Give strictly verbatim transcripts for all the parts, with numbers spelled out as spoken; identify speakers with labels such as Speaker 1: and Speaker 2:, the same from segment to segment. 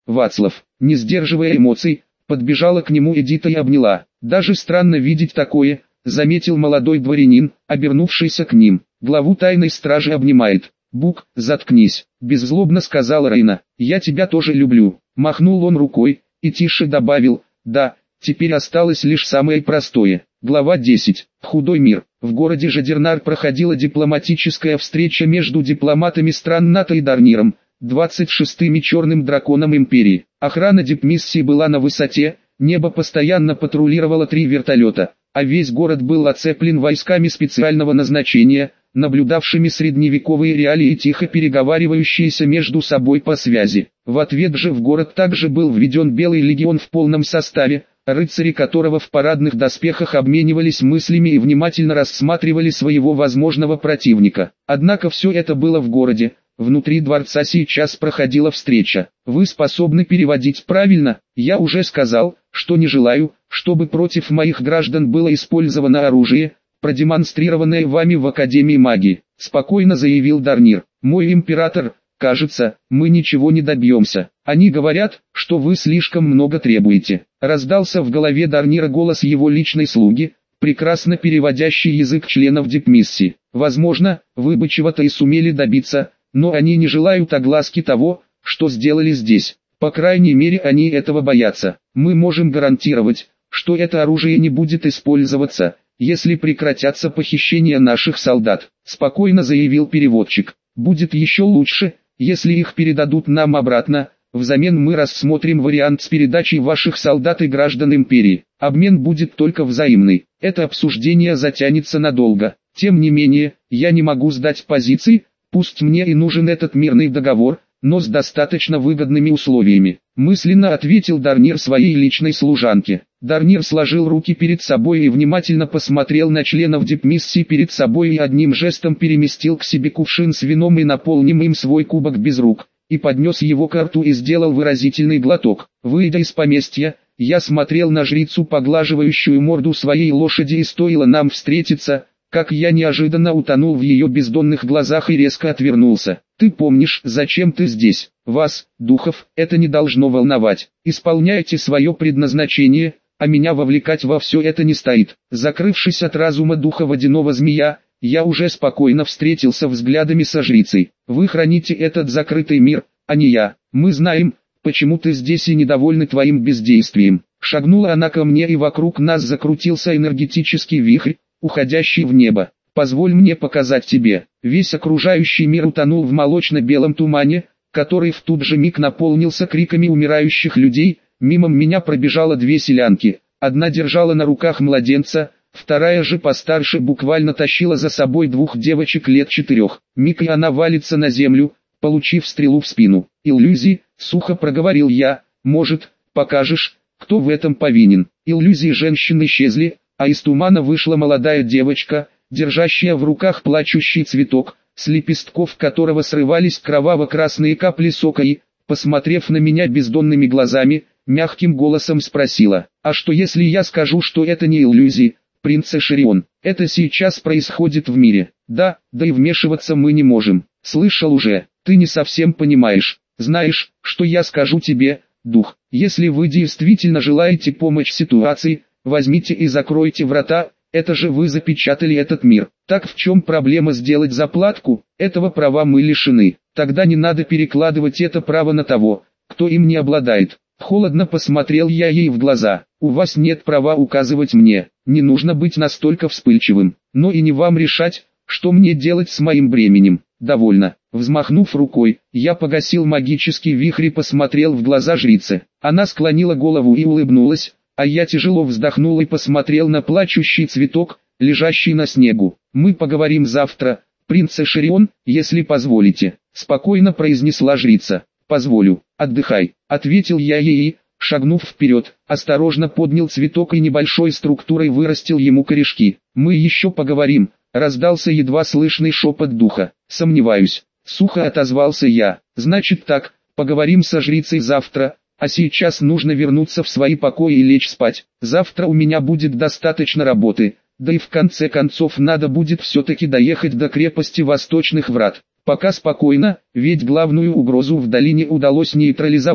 Speaker 1: Вацлав, не сдерживая эмоций, подбежала к нему Эдита и обняла. Даже странно видеть такое, заметил молодой дворянин, обернувшийся к ним. Главу тайной стражи обнимает. Бук, заткнись, беззлобно сказала Рейна. Я тебя тоже люблю. Махнул он рукой и тише добавил: да, теперь осталось лишь самое простое. Глава десять. Худой мир. В городе Жадернар проходила дипломатическая встреча между дипломатами стран НАТО и Дарниром, двадцать шестым черным драконом империи. Охрана дипмиссии была на высоте, небо постоянно патрулировало три вертолета, а весь город был оцеплен войсками специального назначения, наблюдавшими средневековые реалии и тихо переговаривающиеся между собой по связи. В ответ же в город также был введен Белый легион в полном составе, рыцари которого в парадных доспехах обменивались мыслями и внимательно рассматривали своего возможного противника. Однако все это было в городе, внутри дворца сейчас проходила встреча. Вы способны переводить правильно? Я уже сказал, что не желаю, чтобы против моих граждан было использовано оружие, продемонстрированное вами в Академии магии, спокойно заявил Дарнир. Мой император, кажется, мы ничего не добьемся. Они говорят, что вы слишком много требуете. Раздался в голове Дарнира голос его личной слуги, прекрасно переводящий язык членов дипмиссии. Возможно, вы бы чего-то и сумели добиться, но они не желают огласки того, что сделали здесь. По крайней мере, они этого боятся. Мы можем гарантировать, что это оружие не будет использоваться, если прекратятся похищения наших солдат, спокойно заявил переводчик. Будет еще лучше, если их передадут нам обратно. Взамен мы рассмотрим вариант с передачей ваших солдат и граждан империи. Обмен будет только взаимный. Это обсуждение затянется надолго. Тем не менее, я не могу сдать позиции, пусть мне и нужен этот мирный договор, но с достаточно выгодными условиями. Мысленно ответил Дарнир своей личной служанке. Дарнир сложил руки перед собой и внимательно посмотрел на членов дипмиссии перед собой и одним жестом переместил к себе кувшин с вином и наполнил им свой кубок без рук, и поднес его к рту и сделал выразительный глоток. Выйдя из поместья, я смотрел на жрицу, поглаживающую морду своей лошади, и стоило нам встретиться, как я неожиданно утонул в ее бездонных глазах и резко отвернулся. Ты помнишь, зачем ты здесь? Вас, духов, это не должно волновать. Исполняйте свое предназначение, а меня вовлекать во все это не стоит. Закрывшись от разума духа водяного змея, я уже спокойно встретился взглядами со жрицей. Вы храните этот закрытый мир, а не я. Мы знаем, почему ты здесь и недовольны твоим бездействием. Шагнула она ко мне, и вокруг нас закрутился энергетический вихрь, уходящий в небо. Позволь мне показать тебе. Весь окружающий мир утонул в молочно-белом тумане, который в тот же миг наполнился криками умирающих людей. Мимо меня пробежало две селянки. Одна держала на руках младенца, вторая же постарше буквально тащила за собой двух девочек лет четырех. Миг, и она валится на землю, получив стрелу в спину. Иллюзии, сухо проговорил я. Может, покажешь, кто в этом повинен? Иллюзии женщин исчезли, а из тумана вышла молодая девочка, держащая в руках плачущий цветок, с лепестков которого срывались кроваво-красные капли сока, и, посмотрев на меня бездонными глазами, мягким голосом спросила: «А что если я скажу, что это не иллюзии, принц Эшерион? Это сейчас происходит в мире. Да, да и вмешиваться мы не можем. Слышал уже, ты не совсем понимаешь. Знаешь, что я скажу тебе, дух? Если вы действительно желаете помочь ситуации, возьмите и закройте врата, это же вы запечатали этот мир. Так в чем проблема сделать заплатку? Этого права мы лишены. Тогда не надо перекладывать это право на того, кто им не обладает». Холодно посмотрел я ей в глаза. У вас нет права указывать мне, не нужно быть настолько вспыльчивым, но и не вам решать, что мне делать с моим бременем. Довольно. Взмахнув рукой, я погасил магический вихрь и посмотрел в глаза жрицы. Она склонила голову и улыбнулась, а я тяжело вздохнул и посмотрел на плачущий цветок, лежащий на снегу. Мы поговорим завтра, принц Эшерион, если позволите, спокойно произнесла жрица. Позволю, отдыхай, ответил я ей и, шагнув вперед, осторожно поднял цветок и небольшой структурой вырастил ему корешки. Мы еще поговорим, раздался едва слышный шепот духа. Сомневаюсь, сухо отозвался я. Значит так, поговорим со жрицей завтра, а сейчас нужно вернуться в свои покои и лечь спать. Завтра у меня будет достаточно работы, да и в конце концов надо будет все-таки доехать до крепости Восточных Врат. Пока спокойно, ведь главную угрозу в долине удалось нейтрализовать.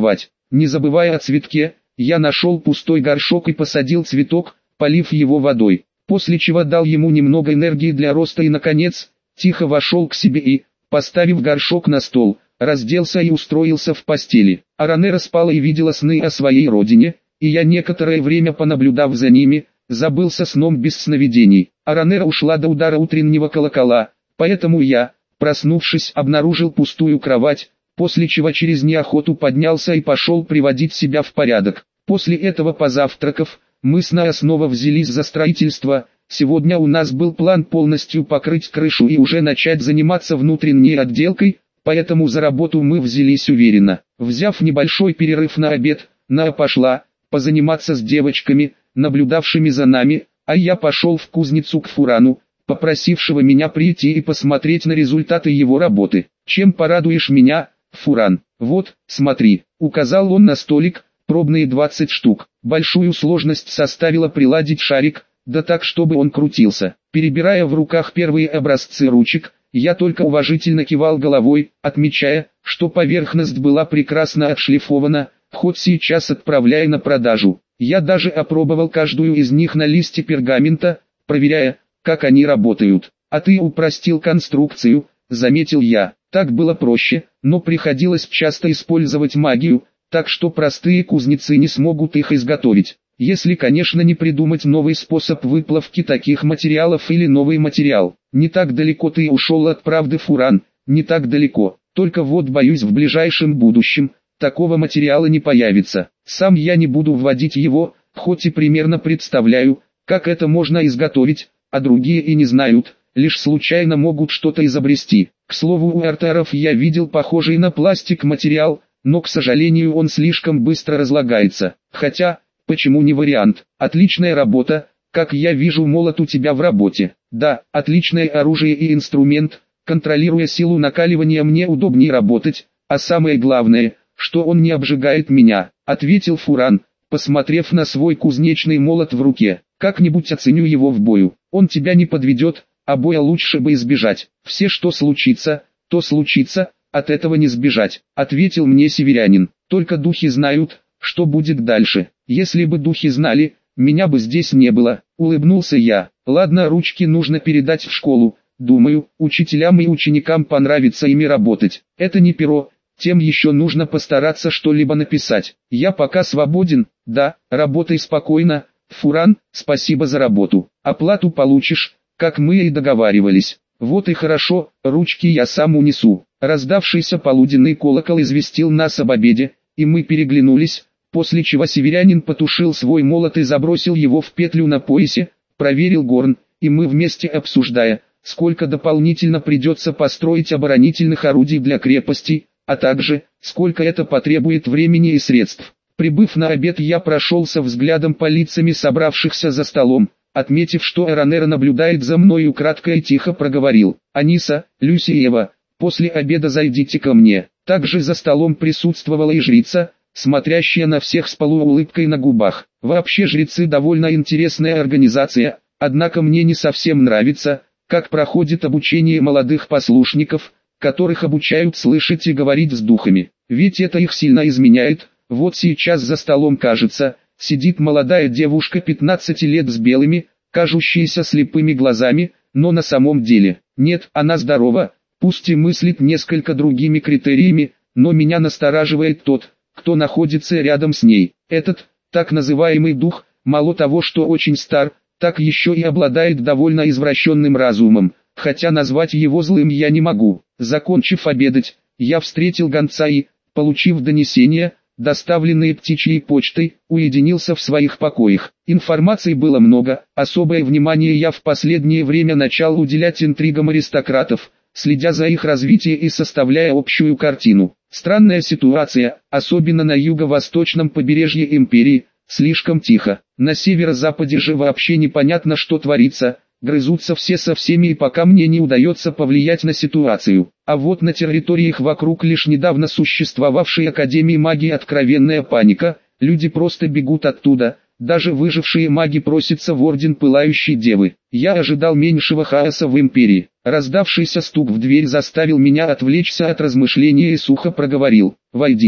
Speaker 1: Не забывая о цветке, я нашел пустой горшок и посадил цветок, полив его водой, после чего дал ему немного энергии для роста и наконец, тихо вошел к себе и, поставив горшок на стол, разделся и устроился в постели. Аранера спала и видела сны о своей родине, и я некоторое время понаблюдав за ними, забылся сном без сновидений. Аранера ушла до удара утреннего колокола, поэтому я, проснувшись, обнаружил пустую кровать, после чего через неохоту поднялся и пошел приводить себя в порядок. После этого, позавтракав, мы снова взялись за строительство. Сегодня у нас был план полностью покрыть крышу и уже начать заниматься внутренней отделкой, поэтому за работу мы взялись уверенно. Взяв небольшой перерыв на обед, Наа пошла позаниматься с девочками, наблюдавшими за нами, а я пошел в кузницу к Фурану, попросившего меня прийти и посмотреть на результаты его работы. «Чем порадуешь меня, Фуран? Вот, смотри», — указал он на столик, пробные двадцать штук. Большую сложность составило приладить шарик, да так чтобы он крутился. Перебирая в руках первые образцы ручек, я только уважительно кивал головой, отмечая, что поверхность была прекрасно отшлифована, хоть сейчас отправляя на продажу. Я даже опробовал каждую из них на листе пергамента, проверяя, как они работают. «А ты упростил конструкцию», — заметил я. Так было проще, но приходилось часто использовать магию, так что простые кузнецы не смогут их изготовить. Если, конечно, не придумать новый способ выплавки таких материалов или новый материал. Не так далеко ты ушел от правды, Фуран, не так далеко. Только вот боюсь, в ближайшем будущем такого материала не появится. Сам я не буду вводить его, хоть и примерно представляю, как это можно изготовить, а другие и не знают, лишь случайно могут что-то изобрести. К слову, у артеров я видел похожий на пластик материал, но, к сожалению, он слишком быстро разлагается. Хотя, почему не вариант? Отличная работа, как я вижу, молот у тебя в работе. Да, отличное оружие и инструмент, контролируя силу накаливания мне удобнее работать, а самое главное, что он не обжигает меня, ответил Фуран, посмотрев на свой кузнечный молот в руке. Как-нибудь оценю его в бою, он тебя не подведет, а боя лучше бы избежать. Все, что случится, то случится, от этого не сбежать, ответил мне северянин. Только духи знают, что будет дальше. Если бы духи знали, меня бы здесь не было, улыбнулся я. Ладно, ручки нужно передать в школу. Думаю, учителям и ученикам понравится ими работать. Это не перо, тем еще нужно постараться что-либо написать. Я пока свободен, да, работай спокойно. Фуран, спасибо за работу. Оплату получишь, как мы и договаривались. Вот и хорошо, ручки я сам унесу. Раздавшийся полуденный колокол известил нас об обеде, и мы переглянулись, после чего северянин потушил свой молот и забросил его в петлю на поясе, проверил горн, и мы вместе, обсуждая, сколько дополнительно придется построить оборонительных орудий для крепостей, а также, сколько это потребует времени и средств. Прибыв на обед, я прошелся взглядом по лицам собравшихся за столом, отметив, что Аранера наблюдает за мной, кратко и тихо проговорил: «Аниса, Люси и Эва, после обеда зайдите ко мне». Также за столом присутствовала и жрица, смотрящая на всех с полуулыбкой на губах. Вообще жрецы довольно интересная организация, однако мне не совсем нравится, как проходит обучение молодых послушников, которых обучают слышать и говорить с духами. Ведь это их сильно изменяет. Вот сейчас за столом, кажется, сидит молодая девушка пятнадцати лет с белыми, кажущиеся слепыми глазами, но на самом деле, нет, она здорова, пусть и мыслит несколько другими критериями, но меня настораживает тот, кто находится рядом с ней. Этот, так называемый дух, мало того, что очень стар, так еще и обладает довольно извращенным разумом, хотя назвать его злым я не могу. Закончив обедать, я встретил гонца и, получив донесение, доставленные птичьей почтой, уединился в своих покоях. Информации было много, особое внимание я в последнее время начал уделять интригам аристократов, следя за их развитием и составляя общую картину. Странная ситуация, особенно на юго-восточном побережье империи, слишком тихо. На северо-западе же вообще непонятно, что творится, грызутся все со всеми, и пока мне не удается повлиять на ситуацию. А вот на территориях вокруг лишь недавно существовавшей Академии магии откровенная паника, люди просто бегут оттуда, даже выжившие маги просятся в Орден Пылающей Девы. Я ожидал меньшего хаоса в империи. Раздавшийся стук в дверь заставил меня отвлечься от размышления и сухо проговорил: «Войдите».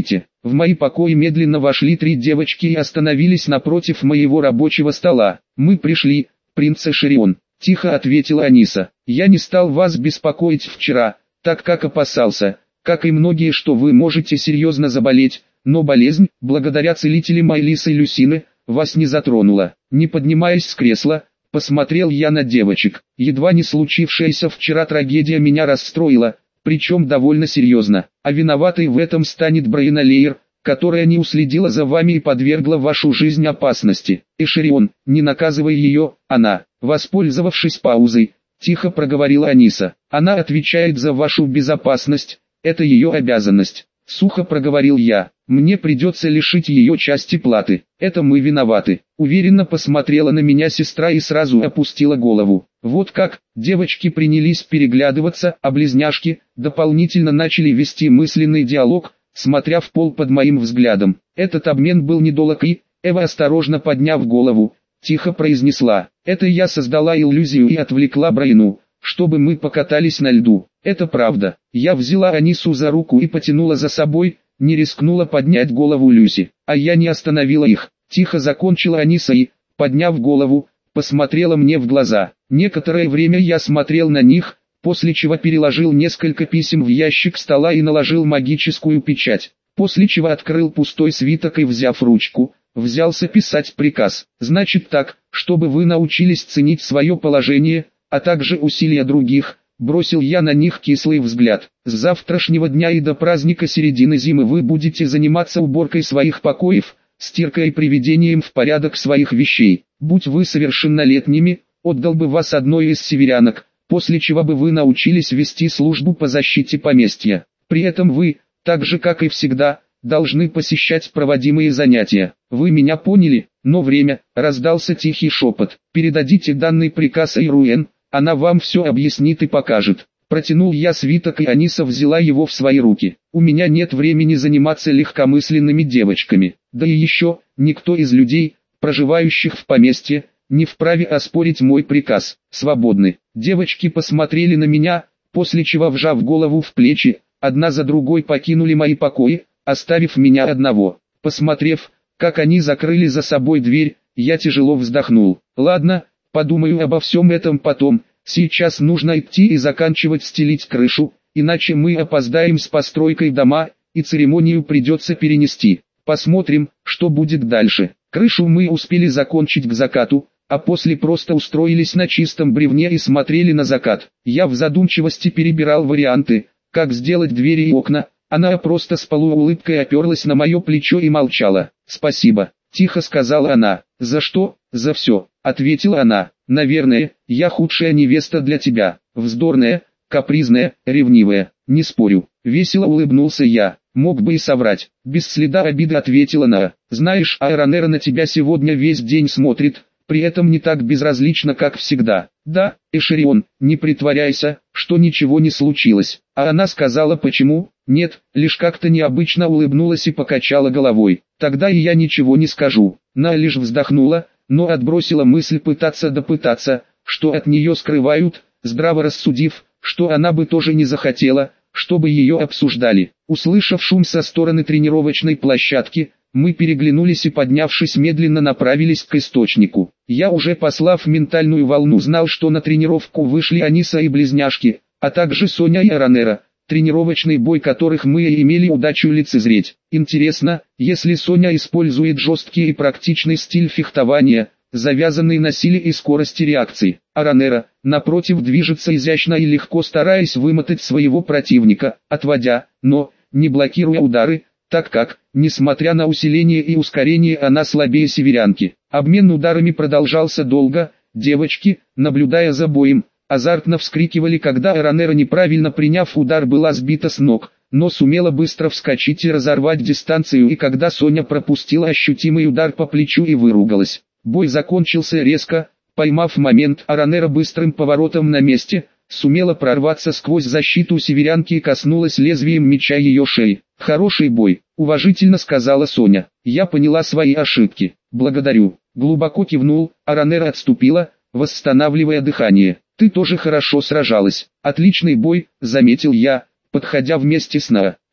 Speaker 1: В мои покои медленно вошли три девочки и остановились напротив моего рабочего стола. «Мы пришли, принц Эшерион», — тихо ответила Аниса. «Я не стал вас беспокоить вчера, так как опасался, как и многие, что вы можете серьезно заболеть, но болезнь, благодаря целителям Айлисы и Люсины, вас не затронула». Не поднимаясь с кресла, посмотрел я на девочек. Едва не случившаяся вчера трагедия меня расстроила, причем довольно серьезно. А виноватой в этом станет Брайна Лейер, которая не уследила за вами и подвергла вашу жизнь опасности. Эшерион, не наказывай ее, она, воспользовавшись паузой, тихо проговорила Аниса. Она отвечает за вашу безопасность, это ее обязанность. Сухо проговорил я. Мне придется лишить ее части платы. Это мы виноваты. Уверенно посмотрела на меня сестра и сразу опустила голову. Вот как, девочки принялись переглядываться, а близняшки дополнительно начали вести мысленный диалог, смотря в пол под моим взглядом. Этот обмен был недолг и, Эва, осторожно подняв голову, тихо произнесла: «Это я создала иллюзию и отвлекла Брайну, чтобы мы покатались на льду». Это правда. Я взяла Анису за руку и потянула за собой, не рискнула поднять голову Люси. А я не остановила их. Тихо закончила Аниса и, подняв голову, посмотрела мне в глаза. Некоторое время я смотрел на них, после чего переложил несколько писем в ящик стола и наложил магическую печать. После чего открыл пустой свиток и, взяв ручку, взялся писать приказ. Значит так, чтобы вы научились ценить свое положение, а также усилия других. Бросил я на них кислый взгляд. С завтрашнего дня и до праздника середины зимы вы будете заниматься уборкой своих покоев, стиркой и приведением в порядок своих вещей. Будь вы совершеннолетними, отдал бы вас одной из северянок, после чего бы вы научились вести службу по защите поместья. При этом вы, так же как и всегда, должны посещать проводимые занятия. Вы меня поняли? Но время, раздался тихий шепот. Передадите данный приказ Айруэн, она вам все объяснит и покажет. Протянул я свиток, и Аниса взяла его в свои руки. У меня нет времени заниматься легкомысленными девочками. Да и еще, никто из людей, проживающих в поместье, не вправе оспорить мой приказ. Свободны. Девочки посмотрели на меня, после чего, вжав голову в плечи, одна за другой покинули мои покои, оставив меня одного. Посмотрев, как они закрыли за собой дверь, я тяжело вздохнул. Ладно, подумаю обо всем этом потом. Сейчас нужно идти и заканчивать стелить крышу, иначе мы опоздаем с постройкой дома, и церемонию придется перенести. Посмотрим, что будет дальше. Крышу мы успели закончить к закату, а после просто устроились на чистом бревне и смотрели на закат. Я в задумчивости перебирал варианты, как сделать двери и окна. Она просто с полуулыбкой оперлась на мое плечо и молчала. «Спасибо», — тихо сказала она. «За что?» «За все», — ответила она. «Наверное, я худшая невеста для тебя. Вздорная, капризная, ревнивая. Не спорю». Весело улыбнулся я. Мог бы и соврать. Без следа обиды ответила она. «Знаешь, Айронера на тебя сегодня весь день смотрит, при этом не так безразлично, как всегда». «Да, Эшерион, не притворяйся, что ничего не случилось». А она сказала почему? «Нет, лишь как-то необычно улыбнулась и покачала головой». «Тогда и я ничего не скажу». На лишь вздохнула, но отбросила мысль пытаться допытаться, что от нее скрывают, здраво рассудив, что она бы тоже не захотела, чтобы ее обсуждали. Услышав шум со стороны тренировочной площадки, мы переглянулись и, поднявшись, медленно направились к источнику. Я, уже послав ментальную волну, знал, что на тренировку вышли Аниса и близняшки, а также Соня и Айронера, тренировочный бой которых мы и имели удачу лицезреть. Интересно, если Соня использует жесткий и практичный стиль фехтования, завязанный на силе и скорости реакции, а Айронера, напротив, движется изящно и легко, стараясь вымотать своего противника, отводя, но не блокируя удары, так как, несмотря на усиление и ускорение, она слабее северянки. Обмен ударами продолжался долго, девочки, наблюдая за боем, азартно вскрикивали, когда Айронера, неправильно приняв удар, была сбита с ног, но сумела быстро вскочить и разорвать дистанцию, и когда Соня пропустила ощутимый удар по плечу и выругалась. Бой закончился резко, поймав момент, Айронера быстрым поворотом на месте, сумела прорваться сквозь защиту северянки и коснулась лезвием меча ее шеи. «Хороший бой», — уважительно сказала Соня. «Я поняла свои ошибки. Благодарю». Глубоко кивнул, Айронера отступила, восстанавливая дыхание. «Ты тоже хорошо сражалась. Отличный бой», — заметил я, подходя вместе с Нао. «Да,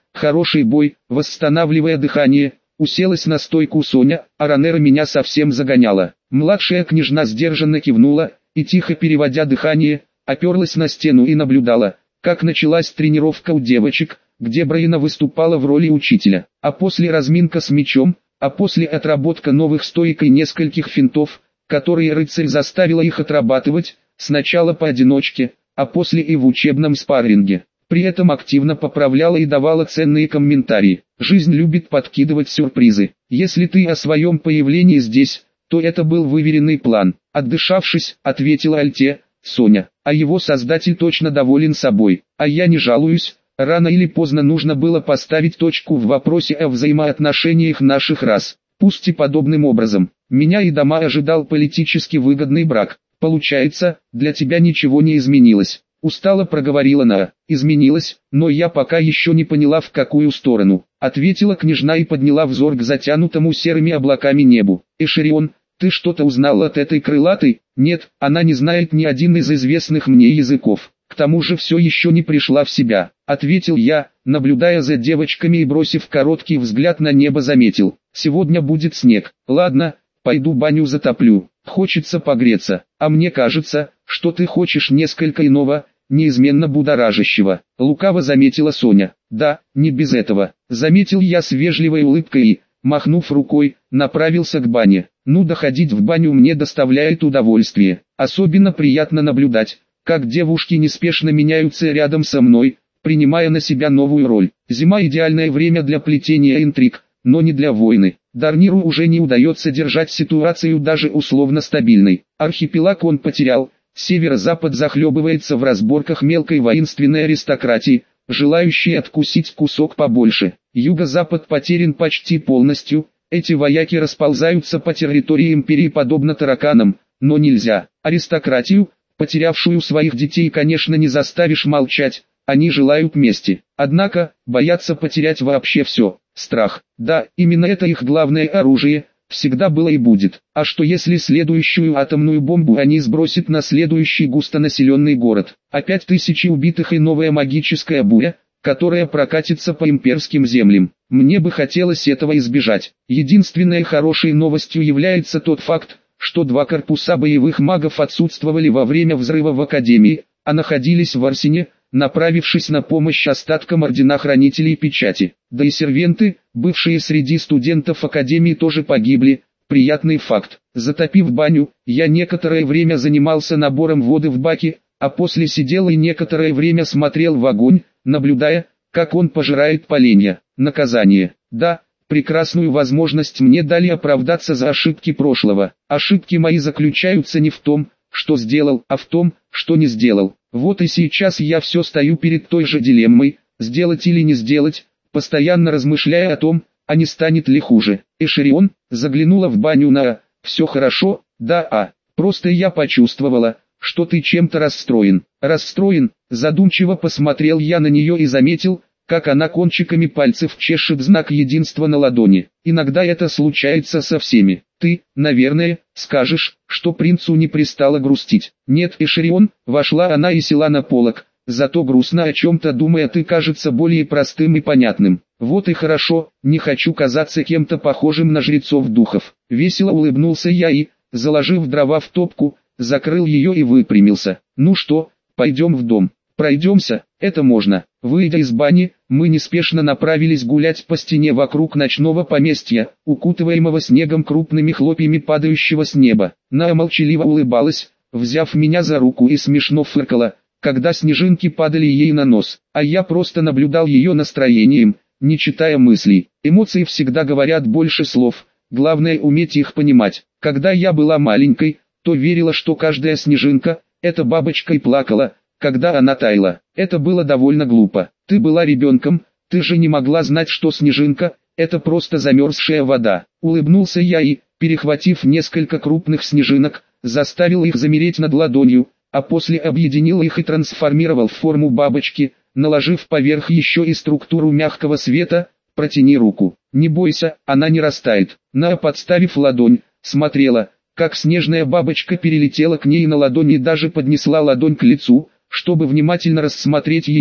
Speaker 1: Хороший бой, восстанавливая дыхание, уселась на стойку Соня, а Ранера меня совсем загоняла. Младшая княжна сдержанно кивнула, и тихо переводя дыхание, оперлась на стену и наблюдала, как началась тренировка у девочек, где Брайна выступала в роли учителя, а после разминка с мечом, а после отработка новых стоек и нескольких финтов, которые рыцарь заставила их отрабатывать, сначала поодиночке, а после и в учебном спарринге. При этом активно поправляла и давала ценные комментарии. Жизнь любит подкидывать сюрпризы. Если ты о своем появлении здесь, то это был выверенный план. Отдышавшись, ответила Альте, Соня. А его создатель точно доволен собой. А я не жалуюсь. Рано или поздно нужно было поставить точку в вопросе о взаимоотношениях наших рас. Пусть и подобным образом. Меня и дома ожидал политически выгодный брак. Получается, для тебя ничего не изменилось. Устало проговорила Наа. Изменилось, но я пока еще не поняла, в какую сторону. Ответила княжна и подняла взор к затянутому серыми облаками небу. Эшерион, ты что-то узнал от этой крылатой? Нет, она не знает ни один из известных мне языков. К тому же все еще не пришла в себя. Ответил я, наблюдая за девочками и бросив короткий взгляд на небо заметил. Сегодня будет снег. Ладно, пойду баню затоплю. Хочется погреться. А мне кажется, что ты хочешь несколько иного, неизменно будоражащего. Лукаво заметила Соня. Да, не без этого. Заметил я с вежливой улыбкой и, махнув рукой, направился к бане. Ну, доходить в баню мне доставляет удовольствие. Особенно приятно наблюдать, как девушки неспешно меняются рядом со мной, принимая на себя новую роль. Зима — идеальное время для плетения интриг, но не для войны. Дарниру уже не удается держать ситуацию даже условно стабильной. Архипелаг он потерял, северо-запад захлебывается в разборках мелкой воинственной аристократии, желающей откусить кусок побольше. Юго-запад потерян почти полностью, эти вояки расползаются по территории империи подобно тараканам, но нельзя. Аристократию, потерявшую своих детей, конечно, не заставишь молчать, они желают мести. Однако, боятся потерять вообще все. Страх. Да, именно это их главное оружие, всегда было и будет. А что если следующую атомную бомбу они сбросят на следующий густонаселенный город? Опять тысячи убитых и новая магическая буря, которая прокатится по имперским землям. Мне бы хотелось этого избежать. Единственной хорошей новостью является тот факт, что два корпуса боевых магов отсутствовали во время взрыва в Академии, а находились в Арсене, направившись на помощь остаткам Ордена Хранителей Печати. Да и сервенты, бывшие среди студентов Академии, тоже погибли. Приятный факт. Затопив баню, я некоторое время занимался набором воды в баке, а после сидел и некоторое время смотрел в огонь, наблюдая, как он пожирает поленья. Наказание. Да, прекрасную возможность мне дали оправдаться за ошибки прошлого. Ошибки мои заключаются не в том, что сделал, а в том, что не сделал. Вот и сейчас я все стою перед той же дилеммой, сделать или не сделать, постоянно размышляя о том, а не станет ли хуже. Эшерион заглянула в баню на «Все хорошо, да, а, просто я почувствовала, что ты чем-то расстроен». «Расстроен?» Задумчиво посмотрел я на нее и заметил, как она кончиками пальцев чешет знак единства на ладони. Иногда это случается со всеми. Ты, наверное, скажешь, что принцу не пристало грустить. Нет, Эшерион, вошла она и села на полок, зато грустно о чем-то думая ты кажется более простым и понятным. Вот и хорошо, не хочу казаться кем-то похожим на жрецов духов. Весело улыбнулся я и, заложив дрова в топку, закрыл ее и выпрямился. Ну что, пойдем в дом. Пройдемся, это можно. Выйдя из бани, мы неспешно направились гулять по стене вокруг ночного поместья, укутываемого снегом крупными хлопьями падающего с неба. Наа молчаливо улыбалась, взяв меня за руку, и смешно фыркала, когда снежинки падали ей на нос, а я просто наблюдал ее настроением, не читая мыслей. Эмоции всегда говорят больше слов, главное уметь их понимать. Когда я была маленькой, то верила, что каждая снежинка – это бабочка, и плакала, когда она таяла. Это было довольно глупо. Ты была ребенком, ты же не могла знать, что снежинка – это просто замерзшая вода. Улыбнулся я и, перехватив несколько крупных снежинок, заставил их замереть над ладонью, а после объединил их и трансформировал в форму бабочки, наложив поверх еще и структуру мягкого света. Протяни руку. Не бойся, она не растает. Наа, подставив ладонь, смотрела, как снежная бабочка перелетела к ней на ладони и даже поднесла ладонь к лицу, чтобы внимательно рассмотреть ее.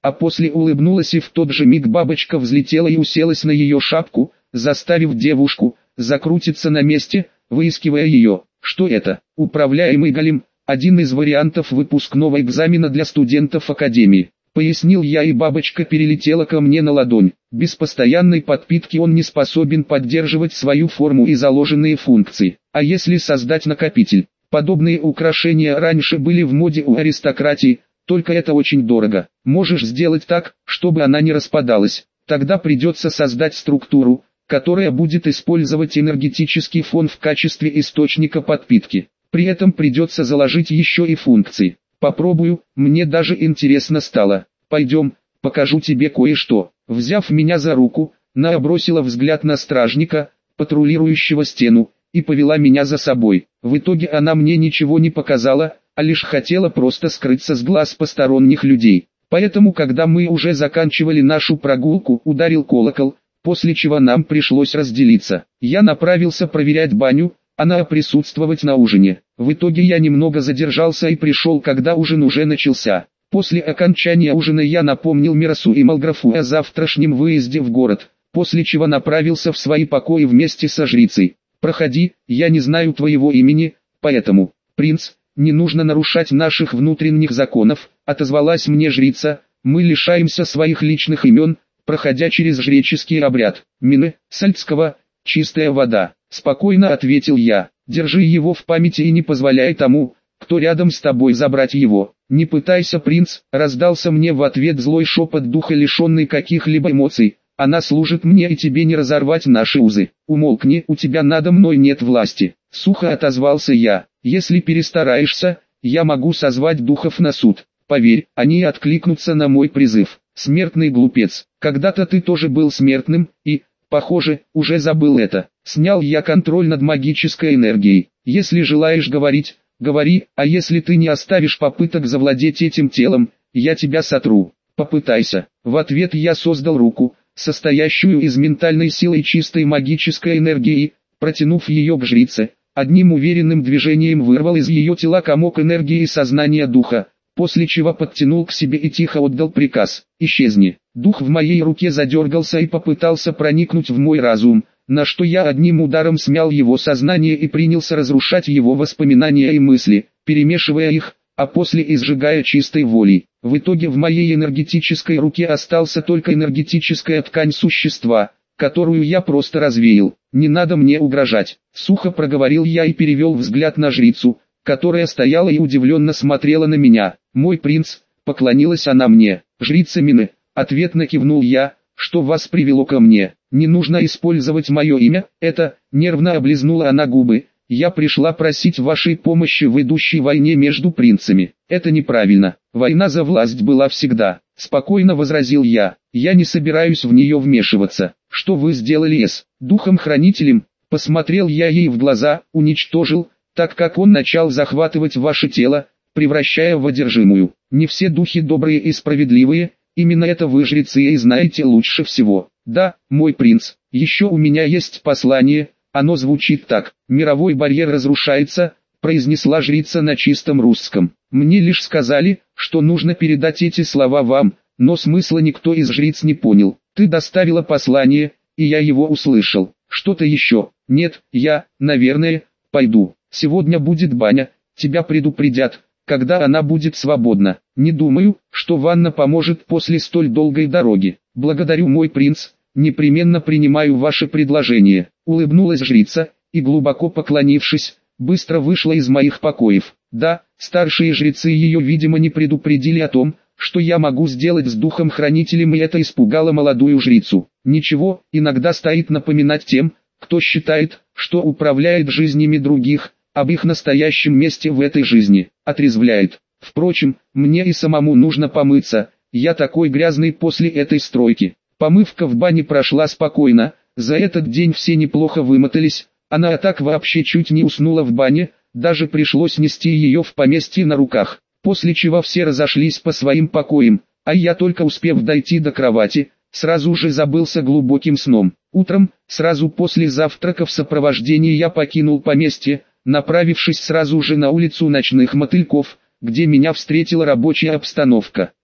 Speaker 1: а после улыбнулась, и в тот же миг бабочка взлетела и уселась на ее шапку, заставив девушку закрутиться на месте, выискивая ее. Что это? Управляемый голем, один из вариантов выпускного экзамена для студентов академии. Пояснил я, и бабочка перелетела ко мне на ладонь. Без постоянной подпитки он не способен поддерживать свою форму и заложенные функции. А если создать накопитель? Подобные украшения раньше были в моде у аристократии, только это очень дорого. Можешь сделать так, чтобы она не распадалась. Тогда придется создать структуру, которая будет использовать энергетический фон в качестве источника подпитки. При этом придется заложить еще и функции. Попробую, мне даже интересно стало. Пойдем, покажу тебе кое-что. Взяв меня за руку, Наа бросила взгляд на стражника, патрулирующего стену, и повела меня за собой. В итоге она мне ничего не показала, а лишь хотела просто скрыться с глаз посторонних людей. Поэтому, когда мы уже заканчивали нашу прогулку, ударил колокол, после чего нам пришлось разделиться. Я направился проверять баню, она присутствовать на ужине. В итоге я немного задержался и пришел, когда ужин уже начался. После окончания ужина я напомнил Мирасу и Малграфу о завтрашнем выезде в город, после чего направился в свои покои вместе со жрицей. «Проходи, я не знаю твоего имени, поэтому, принц, не нужно нарушать наших внутренних законов», отозвалась мне жрица. «Мы лишаемся своих личных имен, проходя через жреческий обряд. Мине, Сальцкого, чистая вода». Спокойно ответил я. «Держи его в памяти и не позволяй тому, кто рядом с тобой, забрать его. Не пытайся, принц», раздался мне в ответ злой шепот духа, лишенный каких-либо эмоций. «Она служит мне, и тебе не разорвать наши узы. Умолкни, у тебя надо мной нет власти», сухо отозвался я. «Если перестараешься, я могу созвать духов на суд. Поверь, они откликнутся на мой призыв». «Смертный глупец, когда-то ты тоже был смертным, и, похоже, уже забыл это». Снял я контроль над магической энергией. «Если желаешь говорить, говори, а если ты не оставишь попыток завладеть этим телом, я тебя сотру. Попытайся». В ответ я создал руку, состоящую из ментальной силы и чистой магической энергии, протянув ее к жрице, одним уверенным движением вырвал из ее тела комок энергии и сознания духа, после чего подтянул к себе и тихо отдал приказ: «Исчезни». Дух в моей руке задергался и попытался проникнуть в мой разум, на что я одним ударом смял его сознание и принялся разрушать его воспоминания и мысли, перемешивая их, а после и сжигая чистой волей. В итоге в моей энергетической руке остался только энергетическая ткань существа, которую я просто развеял. «Не надо мне угрожать», — сухо проговорил я и перевел взгляд на жрицу, которая стояла и удивленно смотрела на меня. «Мой принц», — поклонилась она мне. «Жрица Мине», — ответно кивнул я. «Что вас привело ко мне? Не нужно использовать мое имя, это...» Нервно облизнула она губы. «Я пришла просить вашей помощи в идущей войне между принцами». «Это неправильно. Война за власть была всегда», — спокойно возразил я. «Я не собираюсь в нее вмешиваться». «Что вы сделали с духом-хранителем?» Посмотрел я ей в глаза. «Уничтожил, так как он начал захватывать ваше тело, превращая в одержимую. Не все духи добрые и справедливые, именно это вы, жрецы, и знаете лучше всего». «Да, мой принц, еще у меня есть послание, оно звучит так: мировой барьер разрушается», произнесла жрица на чистом русском. «Мне лишь сказали, что нужно передать эти слова вам, но смысла никто из жриц не понял. Ты доставила послание, и я его услышал. Что-то еще?» «Нет, я, наверное, пойду. Сегодня будет баня, тебя предупредят, когда она будет свободна. Не думаю, что ванна поможет после столь долгой дороги». «Благодарю, мой принц, непременно принимаю ваше предложение», — улыбнулась жрица, и, глубоко поклонившись, быстро вышла из моих покоев. Да, старшие жрецы ее, видимо, не предупредили о том, что я могу сделать с духом-хранителем, и это испугало молодую жрицу. Ничего, иногда стоит напоминать тем, кто считает, что управляет жизнями других, об их настоящем месте в этой жизни. Отрезвляет. Впрочем, мне и самому нужно помыться, я такой грязный после этой стройки. Помывка в бане прошла спокойно, за этот день все неплохо вымотались, она так вообще чуть не уснула в бане, даже пришлось нести ее в поместье на руках. После чего все разошлись по своим покоям, а я, только успев дойти до кровати, сразу же забылся глубоким сном. Утром, сразу после завтрака, в сопровождении я покинул поместье, направившись сразу же на улицу Ночных Мотыльков, где меня встретила рабочая обстановка.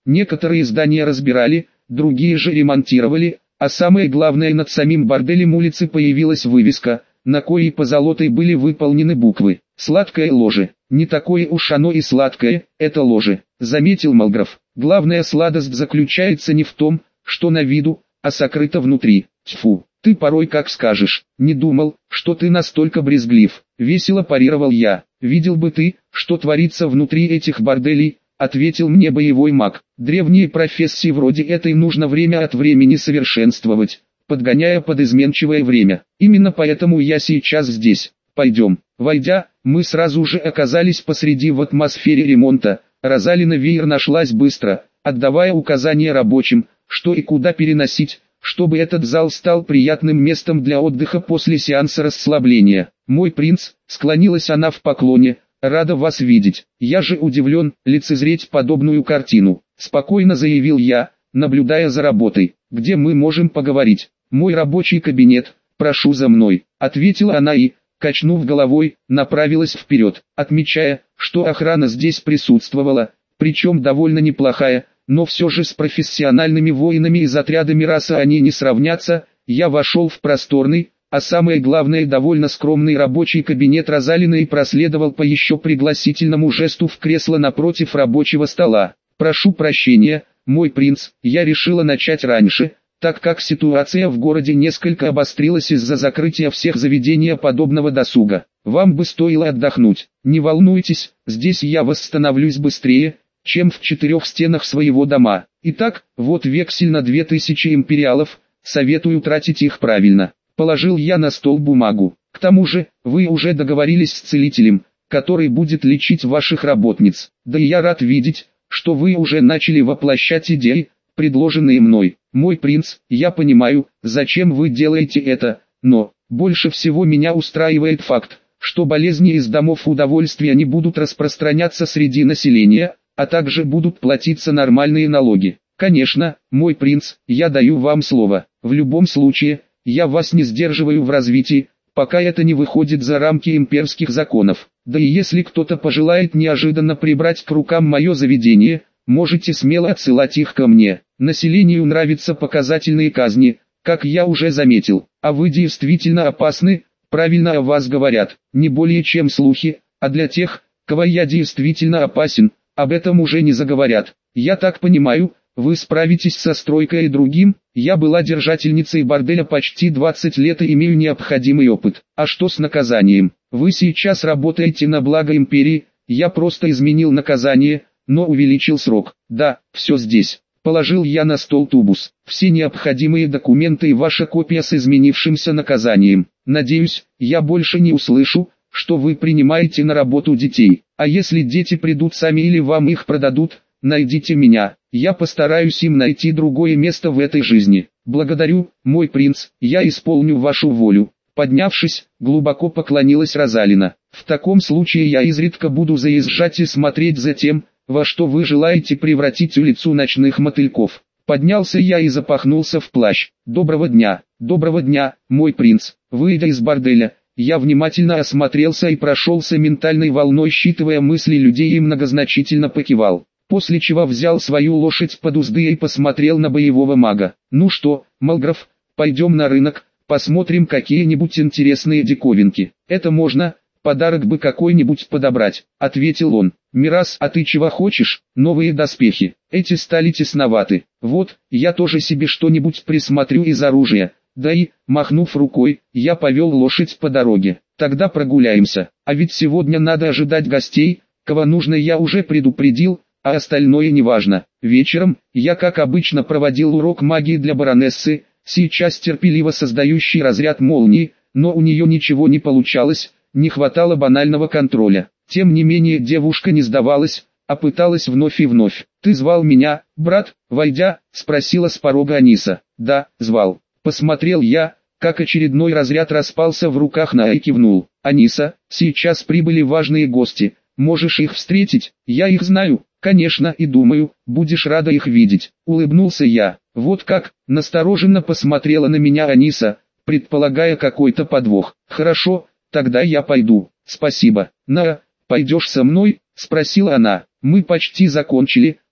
Speaker 1: Некоторые здания разбирали, другие же ремонтировали, а самое главное, над самим борделем улицы появилась вывеска, на коей позолотой были выполнены буквы «Сладкое ложе». Не такое уж оно и сладкое, это ложе, заметил Малграф. Главная сладость заключается не в том, что на виду, а сокрыто внутри. Тьфу, ты порой как скажешь, не думал, что ты настолько брезглив. Весело парировал я. Видел бы ты, что творится внутри этих борделей, ответил мне боевой маг. Древние профессии вроде этой нужно время от времени совершенствовать, подгоняя под изменчивое время. Именно поэтому я сейчас здесь. Пойдем. Войдя, мы сразу же оказались посреди в атмосфере ремонта. Розалина Веер нашлась быстро, отдавая указания рабочим, что и куда переносить, чтобы этот зал стал приятным местом для отдыха после сеанса расслабления. «Мой принц», — склонилась она в поклоне, — «рада вас видеть». Я же удивлен лицезреть подобную картину. Спокойно заявил я, наблюдая за работой. «Где мы можем поговорить?» «Мой рабочий кабинет, прошу за мной», — ответила она и, качнув головой, направилась вперед, отмечая, что охрана здесь присутствовала, причем довольно неплохая, но все же с профессиональными воинами из отряда раса они не сравнятся. Я вошел в просторный, а самое главное довольно скромный рабочий кабинет Розалины и проследовал по еще пригласительному жесту в кресло напротив рабочего стола. «Прошу прощения, мой принц, я решила начать раньше, так как ситуация в городе несколько обострилась из-за закрытия всех заведений подобного досуга. Вам бы стоило отдохнуть. Не волнуйтесь, здесь я восстановлюсь быстрее, чем в четырех стенах своего дома. Итак, вот вексель на две тысячи империалов, советую тратить их правильно». Положил я на стол бумагу. «К тому же, вы уже договорились с целителем, который будет лечить ваших работниц. Да и я рад видеть, что вы уже начали воплощать идеи, предложенные мной. Мой принц, я понимаю, зачем вы делаете это, но больше всего меня устраивает факт, что болезни из домов удовольствия не будут распространяться среди населения, а также будут платиться нормальные налоги. Конечно, мой принц, я даю вам слово. В любом случае, я вас не сдерживаю в развитии, пока это не выходит за рамки имперских законов. Да и если кто-то пожелает неожиданно прибрать к рукам мое заведение, можете смело отсылать их ко мне. Населению нравятся показательные казни, как я уже заметил. А вы действительно опасны, правильно о вас говорят, не более чем слухи, а для тех, кого я действительно опасен, об этом уже не заговорят. Я так понимаю, вы справитесь со стройкой и другим. Я была держательницей борделя почти двадцать лет и имею необходимый опыт. А что с наказанием? Вы сейчас работаете на благо империи, я просто изменил наказание, но увеличил срок. Да, все здесь. Положил я на стол тубус. Все необходимые документы и ваша копия с изменившимся наказанием. Надеюсь, я больше не услышу, что вы принимаете на работу детей. А если дети придут сами или вам их продадут, найдите меня. Я постараюсь им найти другое место в этой жизни. Благодарю, мой принц, я исполню вашу волю. Поднявшись, глубоко поклонилась Розалина. В таком случае я изредка буду заезжать и смотреть за тем, во что вы желаете превратить улицу ночных мотыльков. Поднялся я и запахнулся в плащ. Доброго дня, доброго дня, мой принц. Выйдя из борделя, я внимательно осмотрелся и прошелся ментальной волной, считывая мысли людей, и многозначительно покивал. После чего взял свою лошадь под узды и посмотрел на боевого мага. «Ну что, Малграф, пойдем на рынок, посмотрим какие-нибудь интересные диковинки. Это можно, подарок бы какой-нибудь подобрать», — ответил он. «Мирас, а ты чего хочешь?» «Новые доспехи. Эти стали тесноваты. Вот, я тоже себе что-нибудь присмотрю из оружия». Да и, махнув рукой, я повел лошадь по дороге. «Тогда прогуляемся. А ведь сегодня надо ожидать гостей, кого нужно я уже предупредил, а остальное неважно». Вечером, я как обычно проводил урок магии для баронессы, сейчас терпеливо создающий разряд молнии, но у нее ничего не получалось, не хватало банального контроля. Тем не менее девушка не сдавалась, а пыталась вновь и вновь. «Ты звал меня, брат?» Войдя, спросила с порога Аниса. «Да, звал». Посмотрел я, как очередной разряд распался в руках, на и кивнул. «Аниса, сейчас прибыли важные гости, можешь их встретить?» «Я их знаю, конечно, и думаю, будешь рада их видеть», — улыбнулся я. «Вот как?» — настороженно посмотрела на меня Аниса, предполагая какой-то подвох. «Хорошо, тогда я пойду, спасибо». «На, пойдешь со мной?» — спросила она. «Мы почти закончили,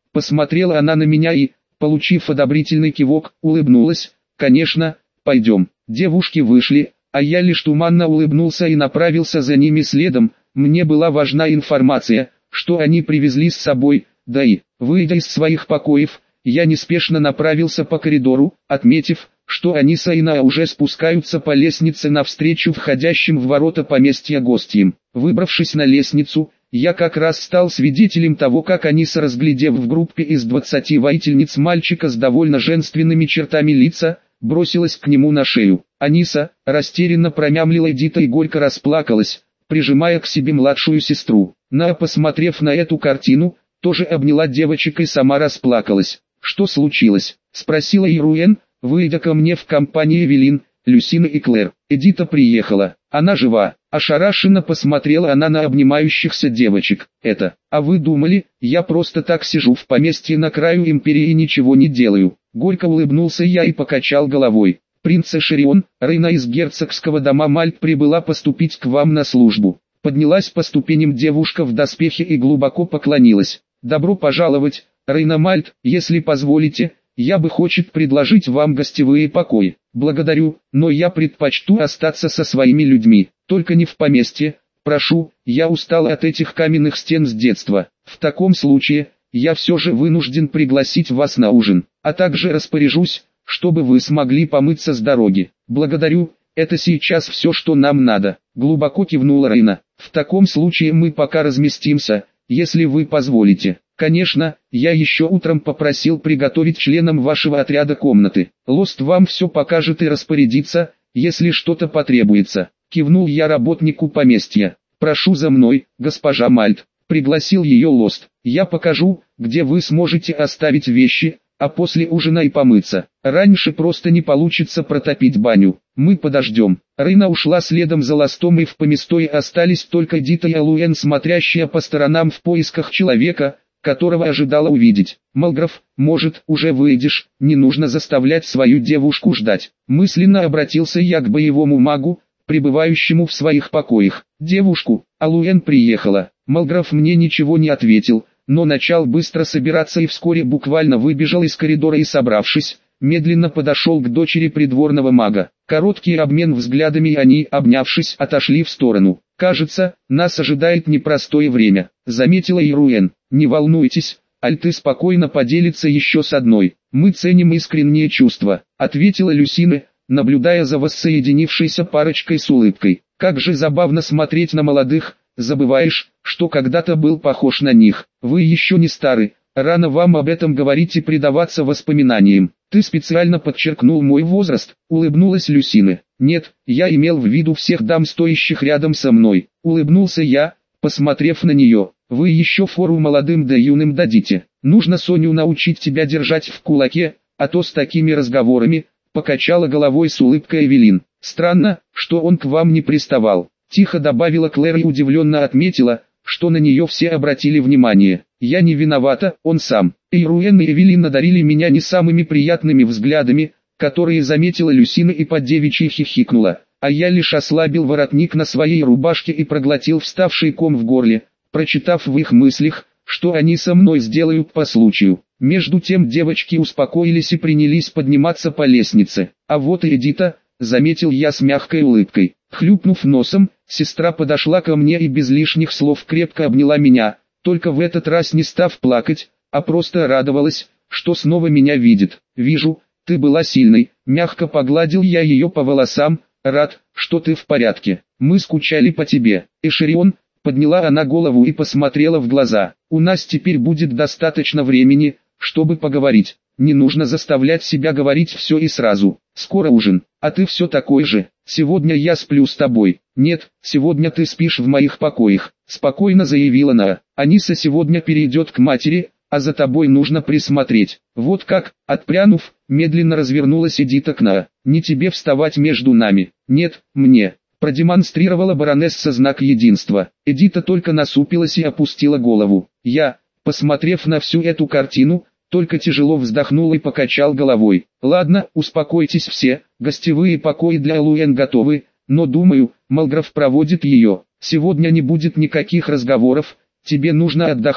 Speaker 1: Посмотрела она на меня и, получив одобрительный кивок, улыбнулась. Конечно, пойдем. Девушки вышли, а я лишь туманно улыбнулся и направился за ними следом. Мне была важна информация, что они привезли с собой, да и, выйдя из своих покоев, я неспешно направился по коридору, отметив, что они с Айна уже спускаются по лестнице навстречу входящим в ворота поместья гостям. Выбравшись на лестницу, я как раз стал свидетелем того, как Аниса, разглядев в группе из двадцати воительниц мальчика с довольно женственными чертами лица, бросилась к нему на шею. Аниса, растерянно промямлила Эдита и горько расплакалась, прижимая к себе младшую сестру. На, посмотрев на эту картину, тоже обняла девочек и сама расплакалась. «Что случилось?» – спросила Ируэн, выйдя ко мне в компании Эвелин, Люсины и Клэр. «Эдита приехала. Она жива». Ошарашенно посмотрела она на обнимающихся девочек. «Это, а вы думали, я просто так сижу в поместье на краю империи и ничего не делаю?» Горько улыбнулся я и покачал головой. «Принцесса Ширион, Рейна из герцогского дома Мальт прибыла поступить к вам на службу». Поднялась по ступеням девушка в доспехе и глубоко поклонилась. «Добро пожаловать, Рейна Мальт, если позволите, я бы хочет предложить вам гостевые покои». «Благодарю, но я предпочту остаться со своими людьми, только не в поместье, прошу, я устал от этих каменных стен с детства. В таком случае, я все же вынужден пригласить вас на ужин, а также распоряжусь, чтобы вы смогли помыться с дороги». «Благодарю, это сейчас все, что нам надо», — глубоко кивнула Рейна. «В таком случае мы пока разместимся, если вы позволите». «Конечно, я еще утром попросил приготовить членам вашего отряда комнаты. Лост вам все покажет и распорядится, если что-то потребуется». Кивнул я работнику поместья. «Прошу за мной, госпожа Мальт», — пригласил ее Лост. «Я покажу, где вы сможете оставить вещи, а после ужина и помыться. Раньше просто не получится протопить баню. Мы подождем». Рейна ушла следом за Лостом, и в поместье остались только Дита и Алуэн, смотрящие по сторонам в поисках человека, которого ожидала увидеть. «Малграф, может, уже выйдешь, не нужно заставлять свою девушку ждать». Мысленно обратился я к боевому магу, пребывающему в своих покоях. «Девушку, Алуэн приехала». Малграф мне ничего не ответил, но начал быстро собираться и вскоре буквально выбежал из коридора и, собравшись, медленно подошел к дочери придворного мага. Короткий обмен взглядами, и они, обнявшись, отошли в сторону. «Кажется, нас ожидает непростое время», — заметила Ируэн. «Не волнуйтесь, Альты спокойно поделится еще с одной. Мы ценим искренние чувства», — ответила Люсина, наблюдая за воссоединившейся парочкой с улыбкой. «Как же забавно смотреть на молодых, забываешь, что когда-то был похож на них. Вы еще не стары, рано вам об этом говорить и предаваться воспоминаниям». «Ты специально подчеркнул мой возраст», — улыбнулась Люсина. «Нет, я имел в виду всех дам, стоящих рядом со мной», — улыбнулся я, посмотрев на нее. «Вы еще фору молодым да юным дадите. Нужно Соню научить тебя держать в кулаке, а то с такими разговорами», — покачала головой с улыбкой Эвелин. «Странно, что он к вам не приставал», — тихо добавила Клэр и удивленно отметила, что на нее все обратили внимание. «Я не виновата, он сам». Ируэн и Эвелин одарили меня не самыми приятными взглядами, которые заметила Люсина, и под девичьей хихикнула, а я лишь ослабил воротник на своей рубашке и проглотил вставший ком в горле, прочитав в их мыслях, что они со мной сделают по случаю. Между тем девочки успокоились и принялись подниматься по лестнице. «А вот и Эдита», — заметил я с мягкой улыбкой. Хлюпнув носом, сестра подошла ко мне и без лишних слов крепко обняла меня, только в этот раз не став плакать, а просто радовалась, что снова меня видит. «Вижу, ты была сильной», — мягко погладил я ее по волосам. «Рад, что ты в порядке. Мы скучали по тебе». «Эшерион», — подняла она голову и посмотрела в глаза. «У нас теперь будет достаточно времени, чтобы поговорить. Не нужно заставлять себя говорить все и сразу. Скоро ужин, а ты все такой же. Сегодня я сплю с тобой». «Нет, сегодня ты спишь в моих покоях», — спокойно заявила Наа. «Аниса сегодня перейдет к матери, а за тобой нужно присмотреть». «Вот как?» — отпрянув, медленно развернулась Эдита к Наа. «Не тебе вставать между нами». «Нет, мне», — продемонстрировала баронесса знак единства. Эдита только насупилась и опустила голову. Я, посмотрев на всю эту картину, только тяжело вздохнул и покачал головой. «Ладно, успокойтесь все, гостевые покои для Алуэн готовы, но думаю, Малграф проводит ее. Сегодня не будет никаких разговоров, тебе нужно отдохнуть,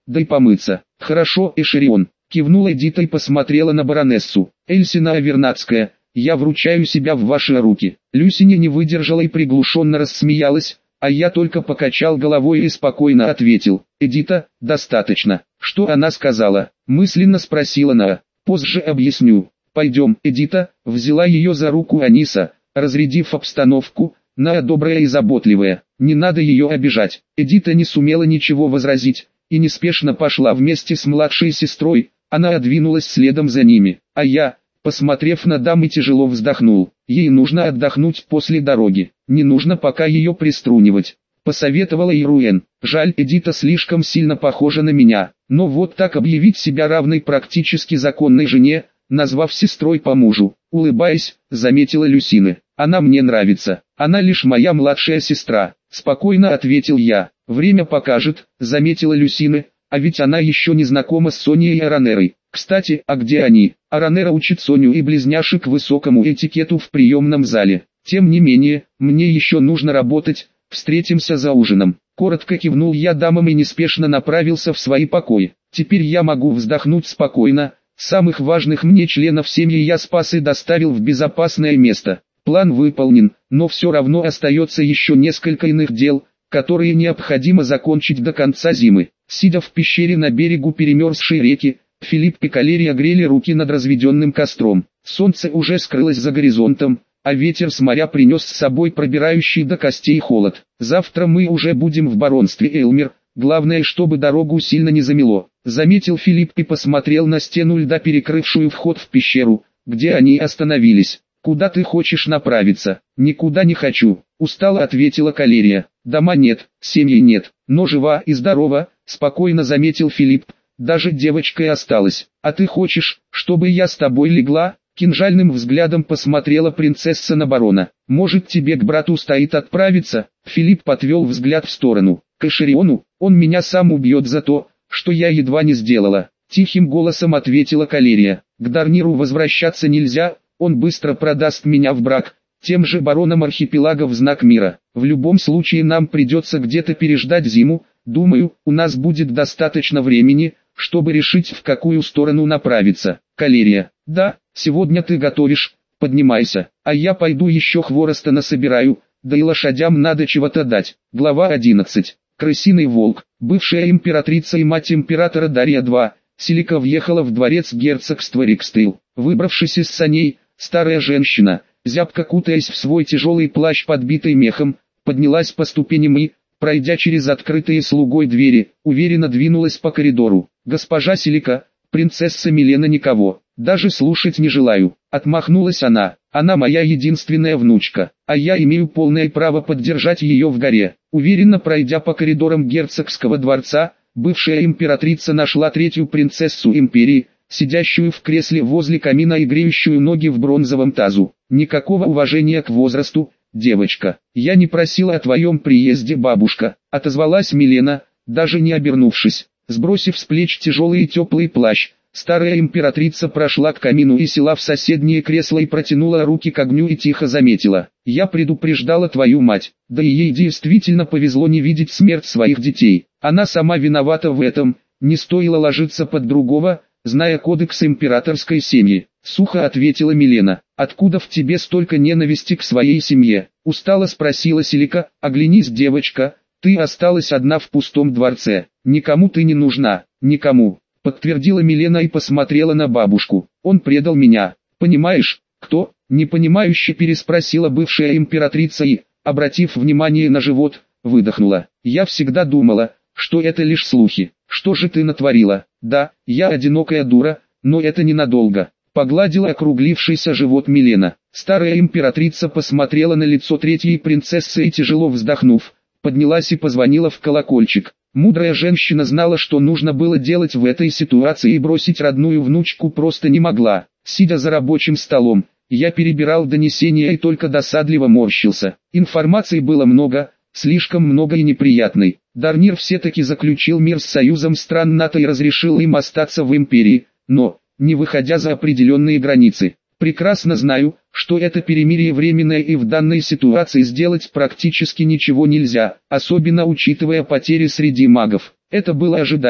Speaker 1: да и помыться. Хорошо, Эшерион, кивнула Эдита и посмотрела на баронессу. Эльсина Авернадская, я вручаю себя в ваши руки. Люсиня не выдержала и приглушенно рассмеялась, а я только покачал головой и спокойно ответил: Эдита, достаточно. Что она сказала? Мысленно спросила Наа. Позже объясню. Пойдем. Эдита взяла ее за руку Аниса, разрядив обстановку. Наа добрая и заботливая, не надо ее обижать. Эдита не сумела ничего возразить, и неспешно пошла вместе с младшей сестрой. Она двинулась следом за ними, а я, посмотрев на дамы, тяжело вздохнул. Ей нужно отдохнуть после дороги, не нужно пока ее приструнивать, посоветовала Ируэн. Жаль, Эдита слишком сильно похожа на меня, но вот так объявить себя равной практически законной жене, назвав сестрой по мужу, улыбаясь, заметила Люсина. Она мне нравится, она лишь моя младшая сестра, спокойно ответил я. Время покажет, заметила Люсина, а ведь она еще не знакома с Соней и Аранерой. Кстати, а где они? Аранера учит Соню и близняшек высокому этикету в приемном зале. Тем не менее, мне еще нужно работать, встретимся за ужином. Коротко кивнул я дамам и неспешно направился в свои покои. Теперь я могу вздохнуть спокойно, самых важных мне членов семьи я спас и доставил в безопасное место. План выполнен, но все равно остается еще несколько иных дел, которые необходимо закончить до конца зимы. Сидя в пещере на берегу перемерзшей реки, Филипп и Калерия грели руки над разведенным костром. Солнце уже скрылось за горизонтом, а ветер с моря принес с собой пробирающий до костей холод. Завтра мы уже будем в баронстве Элмер, главное, чтобы дорогу сильно не замело, заметил Филипп и посмотрел на стену льда, перекрывшую вход в пещеру, где они остановились. «Куда ты хочешь направиться?» «Никуда не хочу», — устало ответила Калерия. «Дома нет, семьи нет, но жива и здорова», — спокойно заметил Филипп. «Даже девочкой осталась. А ты хочешь, чтобы я с тобой легла?» Кинжальным взглядом посмотрела принцесса на барона. «Может, тебе к брату стоит отправиться?» Филипп отвел взгляд в сторону. «К Эшериону? Он меня сам убьет за то, что я едва не сделала», — тихим голосом ответила Калерия. «К Дарниру возвращаться нельзя, он быстро продаст меня в брак тем же баронам архипелага в знак мира. В любом случае нам придется где-то переждать зиму. Думаю, у нас будет достаточно времени, чтобы решить, в какую сторону направиться». Калерия: «Да, сегодня ты готовишь, поднимайся, а я пойду еще хвороста насобираю, да и лошадям надо чего-то дать». Глава одиннадцать. Крысиный волк. Бывшая императрица и мать императора Дарья вторая, Селика въехала в дворец герцогства Рикстейл. Выбравшись из саней, старая женщина, зябко кутаясь в свой тяжелый плащ, подбитый мехом, поднялась по ступеням и, пройдя через открытые слугой двери, уверенно двинулась по коридору. «Госпожа Селика, принцесса Милена никого, даже слушать не желаю», — отмахнулась она. «Она моя единственная внучка, а я имею полное право поддержать ее в горе». Уверенно пройдя по коридорам герцогского дворца, бывшая императрица нашла третью принцессу империи, сидящую в кресле возле камина и греющую ноги в бронзовом тазу. «Никакого уважения к возрасту, девочка. Я не просила о твоем приезде, бабушка», — отозвалась Милена, даже не обернувшись. Сбросив с плеч тяжелый и теплый плащ, старая императрица прошла к камину и села в соседнее кресло и протянула руки к огню и тихо заметила: «Я предупреждала твою мать, да и ей действительно повезло не видеть смерть своих детей. Она сама виновата в этом, не стоило ложиться под другого, зная кодекс императорской семьи», — сухо ответила Милена. «Откуда в тебе столько ненависти к своей семье?» — устало спросила Селика. «Оглянись, девочка, ты осталась одна в пустом дворце. Никому ты не нужна, никому», — подтвердила Милена и посмотрела на бабушку. «Он предал меня. Понимаешь, кто?» — непонимающе переспросила бывшая императрица и, обратив внимание на живот, выдохнула. «Я всегда думала, что это лишь слухи. Что же ты натворила?» «Да, я одинокая дура, но это ненадолго», — погладила округлившийся живот Милена. Старая императрица посмотрела на лицо третьей принцессы и, тяжело вздохнув, поднялась и позвонила в колокольчик. Мудрая женщина знала, что нужно было делать в этой ситуации, и бросить родную внучку просто не могла. Сидя за рабочим столом, я перебирал донесения и только досадливо морщился. Информации было много, слишком много и неприятной. Дарнир все-таки заключил мир с союзом стран НАТО и разрешил им остаться в империи, но, не выходя за определенные границы. Прекрасно знаю, что это перемирие временное и в данной ситуации сделать практически ничего нельзя, особенно учитывая потери среди магов. Это было ожидаемо,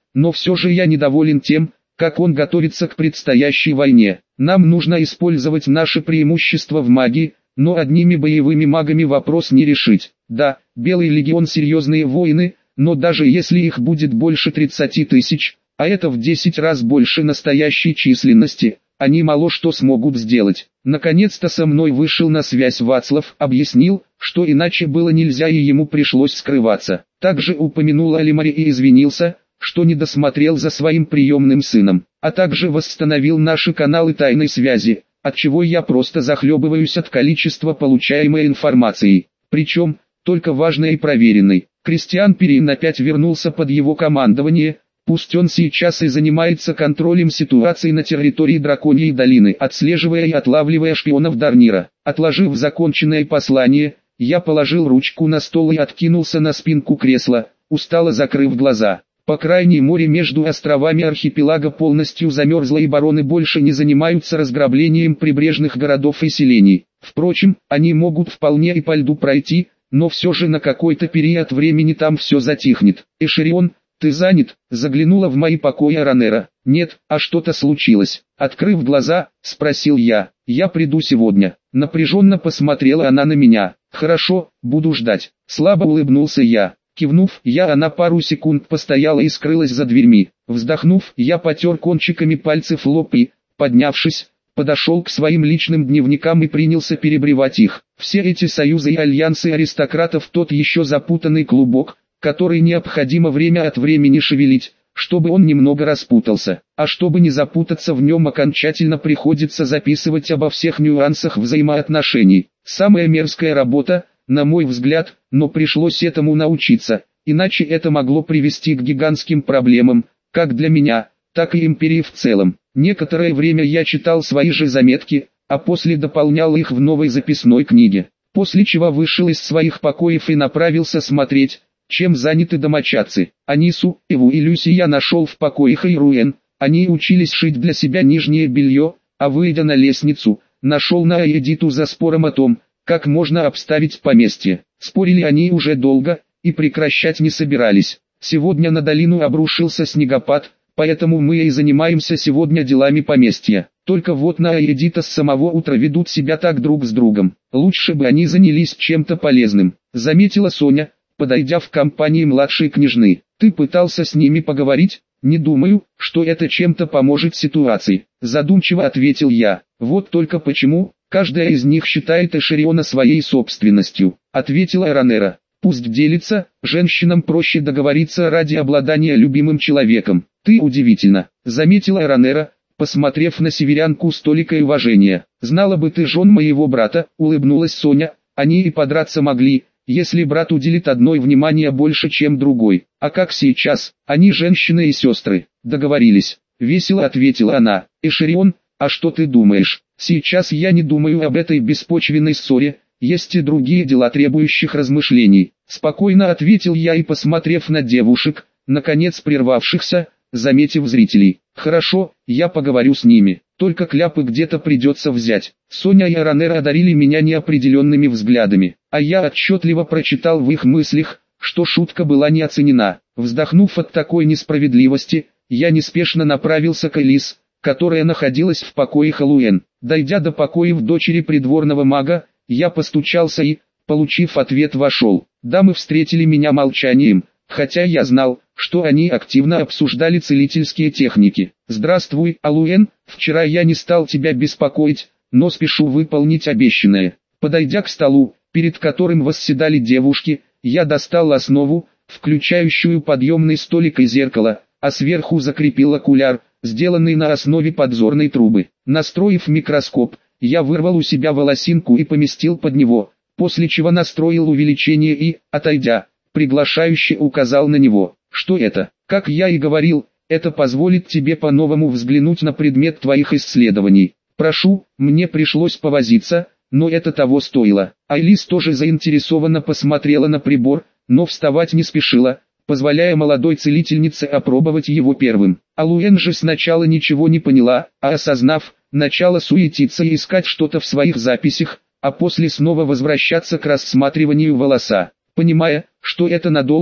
Speaker 1: но все же я недоволен тем, как он готовится к предстоящей войне. Нам нужно использовать наше преимущество в магии, но одними боевыми магами вопрос не решить. Да, Белый легион серьезные воины, но даже если их будет больше тридцати тысяч, а это в десять раз больше настоящей численности, они мало что смогут сделать. Наконец-то со мной вышел на связь Вацлав, объяснил, что иначе было нельзя и ему пришлось скрываться. Также упомянул о Лимаре и извинился, что не досмотрел за своим приемным сыном, а также восстановил наши каналы тайной связи, отчего я просто захлебываюсь от количества получаемой информации, причем, только важной и проверенной. Кристиан Перин опять вернулся под его командование, пусть он сейчас и занимается контролем ситуации на территории Драконьей долины, отслеживая и отлавливая шпионов Дарнира. Отложив законченное послание, я положил ручку на стол и откинулся на спинку кресла, устало закрыв глаза. По крайней мере между островами архипелага полностью замерзло и бароны больше не занимаются разграблением прибрежных городов и селений. Впрочем, они могут вполне и по льду пройти, но все же на какой-то период времени там все затихнет. «Эшерион, ты занят?» — заглянула в мои покои Аранера. «Нет, а что-то случилось?» Открыв глаза, спросил я. «Я приду сегодня». Напряженно посмотрела она на меня. «Хорошо, буду ждать». Слабо улыбнулся я. Кивнув, я она пару секунд постояла и скрылась за дверьми. Вздохнув, я потер кончиками пальцев лоб и, поднявшись, подошел к своим личным дневникам и принялся перебревать их. Все эти союзы и альянсы аристократов тот еще запутанный клубок, который необходимо время от времени шевелить, чтобы он немного распутался. А чтобы не запутаться в нем окончательно, приходится записывать обо всех нюансах взаимоотношений. Самая мерзкая работа, на мой взгляд, но пришлось этому научиться, иначе это могло привести к гигантским проблемам, как для меня, так и империи в целом. Некоторое время я читал свои же заметки, а после дополнял их в новой записной книге, после чего вышел из своих покоев и направился смотреть, чем заняты домочадцы. Анису, Эву и Люси я нашел в покоях Айруэн, они учились шить для себя нижнее белье, а выйдя на лестницу, нашел на Эдиту за спором о том, как можно обставить поместье. Спорили они уже долго, и прекращать не собирались. Сегодня на долину обрушился снегопад, поэтому мы и занимаемся сегодня делами поместья. Только вот на Эдита с самого утра ведут себя так друг с другом. Лучше бы они занялись чем-то полезным, заметила Соня, подойдя в компании младшей княжны. Ты пытался с ними поговорить? Не думаю, что это чем-то поможет ситуации. Задумчиво ответил я. Вот только почему? Каждая из них считает Эшериона своей собственностью, ответила Аранера. Пусть делится, женщинам проще договориться ради обладания любимым человеком. Ты удивительно, заметила Аранера, посмотрев на северянку с толикой уважения. Знала бы ты жен моего брата, улыбнулась Соня, они и подраться могли, если брат уделит одной внимание больше, чем другой. А как сейчас, они женщины и сестры, договорились, весело ответила она. Эшерион, а что ты думаешь? Сейчас я не думаю об этой беспочвенной ссоре, есть и другие дела, требующих размышлений. Спокойно ответил я и, посмотрев на девушек, наконец прервавшихся, заметив зрителей. Хорошо, я поговорю с ними, только кляпы где-то придется взять. Соня и Аранера одарили меня неопределенными взглядами, а я отчетливо прочитал в их мыслях, что шутка была не оценена. Вздохнув от такой несправедливости, я неспешно направился к Элис, которая находилась в покое Халуэн. Дойдя до покоев дочери придворного мага, я постучался и, получив ответ, вошел. Дамы встретили меня молчанием, хотя я знал, что они активно обсуждали целительские техники. «Здравствуй, Алуэн, вчера я не стал тебя беспокоить, но спешу выполнить обещанное». Подойдя к столу, перед которым восседали девушки, я достал основу, включающую подъемный столик и зеркало, а сверху закрепил окуляр, сделанный на основе подзорной трубы. Настроив микроскоп, я вырвал у себя волосинку и поместил под него, после чего настроил увеличение и, отойдя, приглашающе указал на него. Что это? Как я и говорил, это позволит тебе по-новому взглянуть на предмет твоих исследований. Прошу, мне пришлось повозиться, но это того стоило. Айлис тоже заинтересованно посмотрела на прибор, но вставать не спешила, позволяя молодой целительнице опробовать его первым. Алуэн же сначала ничего не поняла, а осознав, начала суетиться и искать что-то в своих записях, а после снова возвращаться к рассматриванию волоса. Понимая, что это надолго,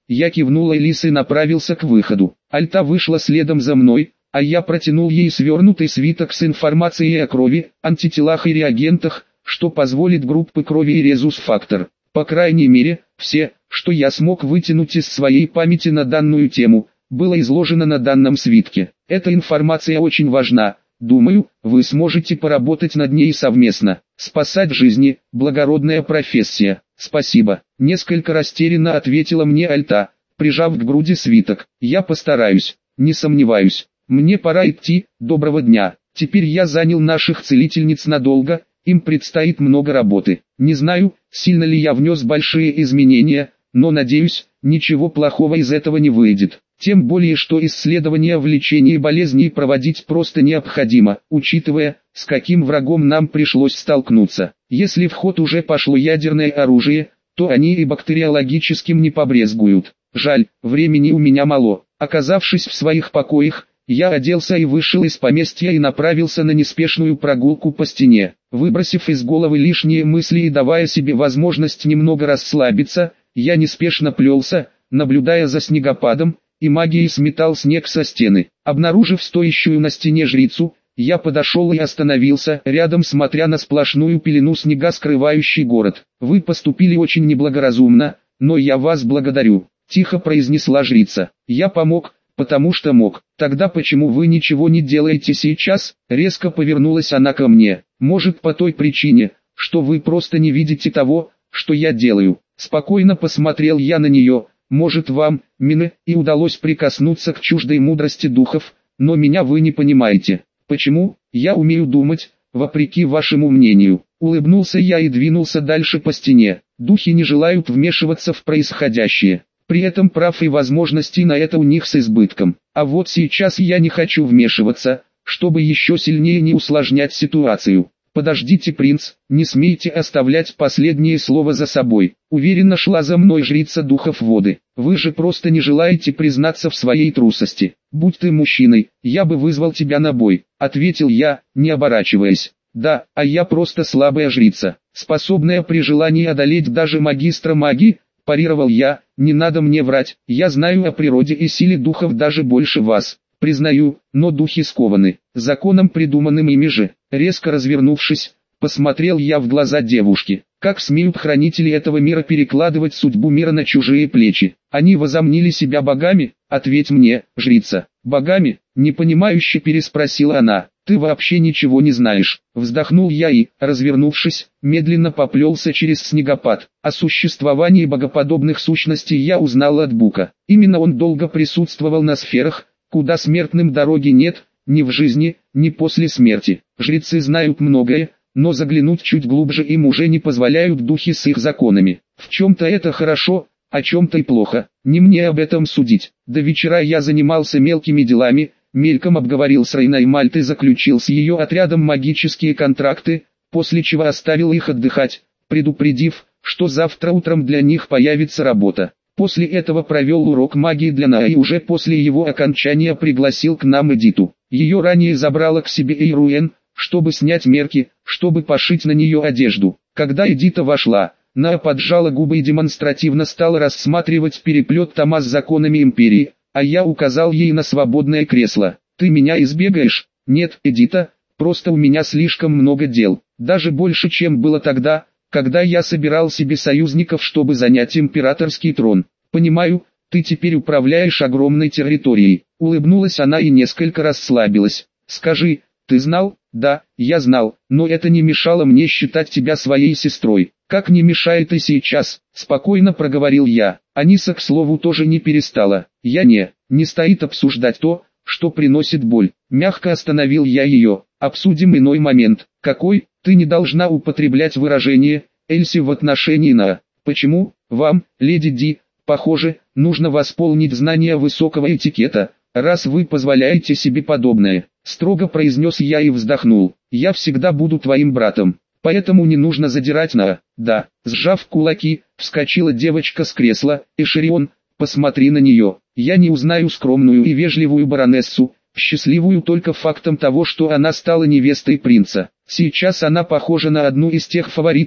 Speaker 1: Я кивнул Элис и направился к выходу. Альта вышла следом за мной, а я протянул ей свернутый свиток с информацией о крови, антителах и реагентах, что позволит группы крови и резус-фактор. По крайней мере, все, что я смог вытянуть из своей памяти на данную тему, было изложено на данном свитке. Эта информация очень важна. Думаю, вы сможете поработать над ней совместно. Спасать жизни – благородная профессия. Спасибо. Несколько растерянно ответила мне Альта, прижав к груди свиток. Я постараюсь, не сомневаюсь. Мне пора идти, доброго дня. Теперь я занял наших целительниц надолго, им предстоит много работы. Не знаю, сильно ли я внес большие изменения, но надеюсь, ничего плохого из этого не выйдет. Тем более, что исследования в лечении болезней проводить просто необходимо, учитывая, с каким врагом нам пришлось столкнуться. Если в ход уже пошло ядерное оружие, то они и бактериологическим не побрезгуют. Жаль, времени у меня мало. Оказавшись в своих покоях, я оделся и вышел из поместья и направился на неспешную прогулку по стене. Выбросив из головы лишние мысли и давая себе возможность немного расслабиться, я неспешно плелся, наблюдая за снегопадом, и магией сметал снег со стены. Обнаружив стоящую на стене жрицу, я подошел и остановился, рядом смотря на сплошную пелену снега, скрывающий город. «Вы поступили очень неблагоразумно, но я вас благодарю», — тихо произнесла жрица. «Я помог, потому что мог. Тогда почему вы ничего не делаете сейчас?» Резко повернулась она ко мне. «Может, по той причине, что вы просто не видите того, что я делаю». Спокойно посмотрел я на нее. «Может, вам, Мине, и удалось прикоснуться к чуждой мудрости духов, но меня вы не понимаете. Почему? Я умею думать, вопреки вашему мнению». Улыбнулся я и двинулся дальше по стене. Духи не желают вмешиваться в происходящее. При этом прав и возможностей на это у них с избытком. А вот сейчас я не хочу вмешиваться, чтобы еще сильнее не усложнять ситуацию. «Подождите, принц, не смейте оставлять последнее слово за собой», — уверенно шла за мной жрица духов воды. «Вы же просто не желаете признаться в своей трусости. Будь ты мужчиной, я бы вызвал тебя на бой», — ответил я, не оборачиваясь. «Да, а я просто слабая жрица, способная при желании одолеть даже магистра магии», — парировал я. «Не надо мне врать, я знаю о природе и силе духов даже больше вас. Признаю, но духи скованы законом, придуманным ими же». Резко развернувшись, посмотрел я в глаза девушки. Как смеют хранители этого мира перекладывать судьбу мира на чужие плечи? Они возомнили себя богами? Ответь мне, жрица. «Богами?» — непонимающе переспросила она. «Ты вообще ничего не знаешь». Вздохнул я и, развернувшись, медленно поплелся через снегопад. О существовании богоподобных сущностей я узнал от Бука. Именно он долго присутствовал на сферах, куда смертным дороги нет, ни в жизни, ни после смерти. Жрецы знают многое, но заглянуть чуть глубже им уже не позволяют духи с их законами. В чем-то это хорошо, о чем-то и плохо. Не мне об этом судить. До вечера я занимался мелкими делами, мельком обговорил с Рейной Мальт и заключил с ее отрядом магические контракты, после чего оставил их отдыхать, предупредив, что завтра утром для них появится работа. После этого провел урок магии для Наа и уже после его окончания пригласил к нам Эдиту. Ее ранее забрала к себе Эйруэн, чтобы снять мерки, чтобы пошить на нее одежду. Когда Эдита вошла, Наа поджала губы и демонстративно стала рассматривать переплет тома с законами Империи, а я указал ей на свободное кресло. «Ты меня избегаешь?» «Нет, Эдита, просто у меня слишком много дел, даже больше, чем было тогда, когда я собирал себе союзников, чтобы занять императорский трон. Понимаю, ты теперь управляешь огромной территорией». Улыбнулась она и несколько расслабилась. «Скажи, ты знал?» «Да, я знал, но это не мешало мне считать тебя своей сестрой». «Как не мешает и сейчас», — спокойно проговорил я. Аниса, к слову, тоже не перестала. «Я не, не стоит обсуждать то, что приносит боль». Мягко остановил я ее. «Обсудим иной момент». «Какой?» «Ты не должна употреблять выражение «Эльси» в отношении Наа». «Почему?» «Вам, леди Ди, похоже, нужно восполнить знания высокого этикета, раз вы позволяете себе подобное», — строго произнес я и вздохнул. «Я всегда буду твоим братом, поэтому не нужно задирать Наа». «Да», — сжав кулаки, вскочила девочка с кресла. «Эшерион, посмотри на нее. Я не узнаю скромную и вежливую баронессу, счастливую только фактом того, что она стала невестой принца. Сейчас она похожа на одну из тех фавориток,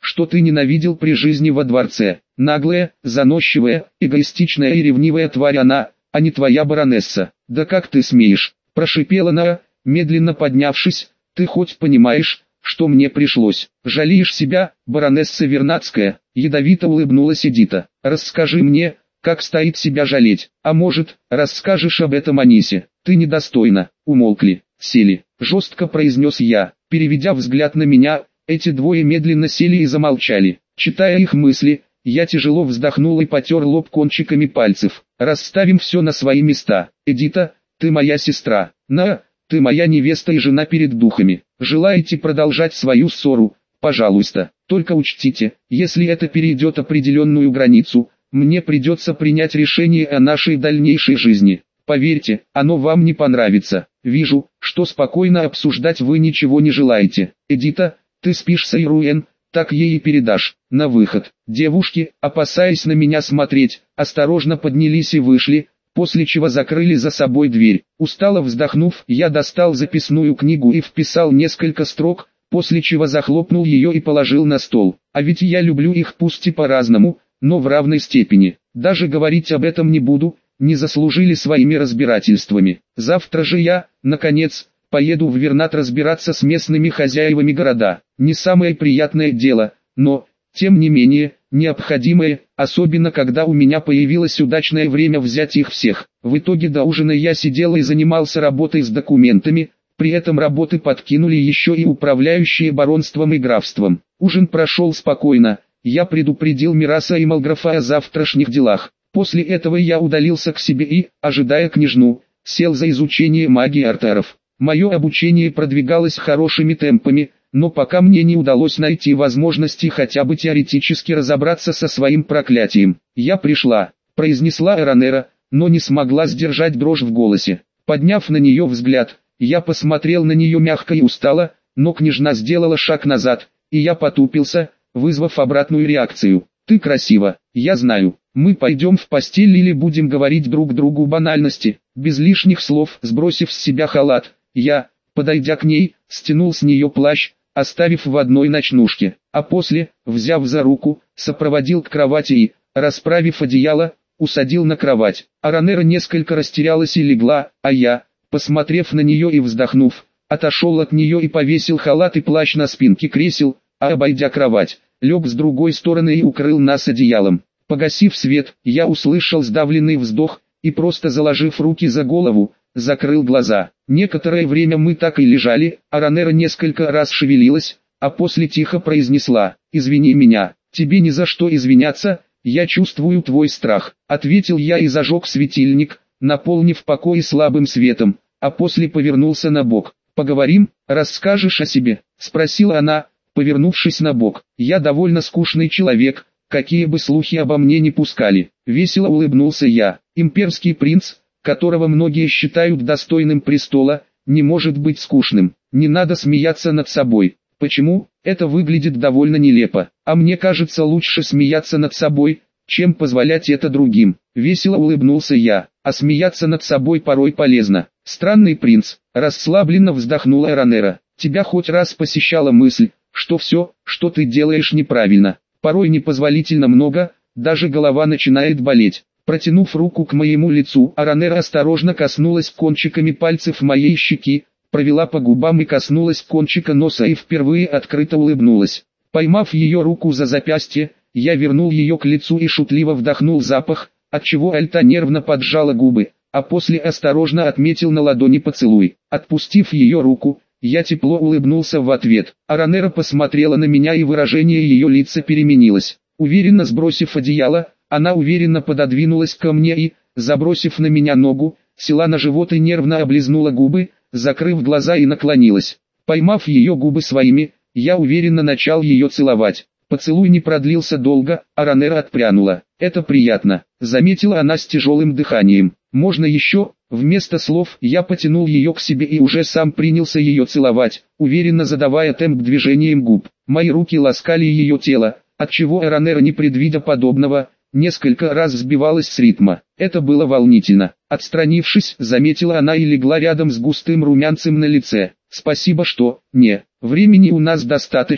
Speaker 1: что ты ненавидел при жизни во дворце. Наглая, заносчивая, эгоистичная и ревнивая тварь она, а не твоя баронесса. Да как ты смеешь, прошипела Наа, медленно поднявшись, ты хоть понимаешь, что мне пришлось? Жалеешь себя, баронесса Вернадская? Ядовито улыбнулась Эдита. Расскажи мне, как стоит себя жалеть, а может, расскажешь об этом Анисе? Ты недостойна. Умолкли, сели, жестко произнес я, переведя взгляд на меня. Эти двое медленно сели и замолчали. Читая их мысли, я тяжело вздохнул и потер лоб кончиками пальцев. Расставим все на свои места. Эдита, ты моя сестра. Наа, ты моя невеста и жена перед духами. Желаете продолжать свою ссору? Пожалуйста. Только учтите, если это перейдет определенную границу, мне придется принять решение о нашей дальнейшей жизни. Поверьте, оно вам не понравится. Вижу, что спокойно обсуждать вы ничего не желаете. Эдита, ты спишь с Айруэн, так ей и передашь. На выход. Девушки, опасаясь на меня смотреть, осторожно поднялись и вышли, после чего закрыли за собой дверь. Устало вздохнув, я достал записную книгу и вписал несколько строк, после чего захлопнул ее и положил на стол. А ведь я люблю их пусть и по-разному, но в равной степени. Даже говорить об этом не буду, не заслужили своими разбирательствами. Завтра же я, наконец, поеду в Вернад разбираться с местными хозяевами города. Не самое приятное дело, но, тем не менее, необходимое, особенно когда у меня появилось удачное время взять их всех. В итоге до ужина я сидел и занимался работой с документами, при этом работы подкинули еще и управляющие баронством и графством. Ужин прошел спокойно, я предупредил Мираса и Малграфа о завтрашних делах. После этого я удалился к себе и, ожидая княжну, сел за изучение магии артаров. Мое обучение продвигалось хорошими темпами, но пока мне не удалось найти возможности хотя бы теоретически разобраться со своим проклятием. «Я пришла», — произнесла Эранера, но не смогла сдержать дрожь в голосе. Подняв на нее взгляд, я посмотрел на нее мягко и устало, но княжна сделала шаг назад, и я потупился, вызвав обратную реакцию. «Ты красива, я знаю. Мы пойдем в постель или будем говорить друг другу банальности?» Без лишних слов, сбросив с себя халат, я, подойдя к ней, стянул с нее плащ, оставив в одной ночнушке, а после, взяв за руку, сопроводил к кровати и, расправив одеяло, усадил на кровать. Аранера несколько растерялась и легла, а я, посмотрев на нее и вздохнув, отошел от нее и повесил халат и плащ на спинке кресел, а обойдя кровать, лег с другой стороны и укрыл нас одеялом. Погасив свет, я услышал сдавленный вздох, и просто заложив руки за голову, закрыл глаза. Некоторое время мы так и лежали, Аранера несколько раз шевелилась, а после тихо произнесла: «Извини меня, тебе ни за что извиняться, я чувствую твой страх», — ответил я и зажег светильник, наполнив покой слабым светом, а после повернулся на бок. «Поговорим, расскажешь о себе?» — спросила она, повернувшись на бок. «Я довольно скучный человек, какие бы слухи обо мне не пускали». Весело улыбнулся я. «Имперский принц, которого многие считают достойным престола, не может быть скучным. Не надо смеяться над собой». «Почему? Это выглядит довольно нелепо. А мне кажется, лучше смеяться над собой, чем позволять это другим». Весело улыбнулся я. «А смеяться над собой порой полезно». «Странный принц», — расслабленно вздохнула Эранера. «Тебя хоть раз посещала мысль, что все, что ты делаешь, неправильно? Порой непозволительно много, даже голова начинает болеть». Протянув руку к моему лицу, Аранера осторожно коснулась кончиками пальцев моей щеки, провела по губам и коснулась кончика носа и впервые открыто улыбнулась. Поймав ее руку за запястье, я вернул ее к лицу и шутливо вдохнул запах, отчего Альта нервно поджала губы, а после осторожно отметил на ладони поцелуй. Отпустив ее руку, я тепло улыбнулся в ответ. Аранера посмотрела на меня, и выражение ее лица переменилось. Уверенно сбросив одеяло, она уверенно пододвинулась ко мне и, забросив на меня ногу, села на живот и нервно облизнула губы, закрыв глаза, и наклонилась. Поймав ее губы своими, я уверенно начал ее целовать. Поцелуй не продлился долго, Аранера отпрянула. «Это приятно», — заметила она с тяжелым дыханием. «Можно еще?» Вместо слов я потянул ее к себе и уже сам принялся ее целовать, уверенно задавая темп движением губ. Мои руки ласкали ее тело, отчего Аранера, не предвидя подобного, несколько раз сбивалась с ритма. Это было волнительно. Отстранившись, заметила она и легла рядом с густым румянцем на лице. «Спасибо, что...» «Не, времени у нас достаточно»,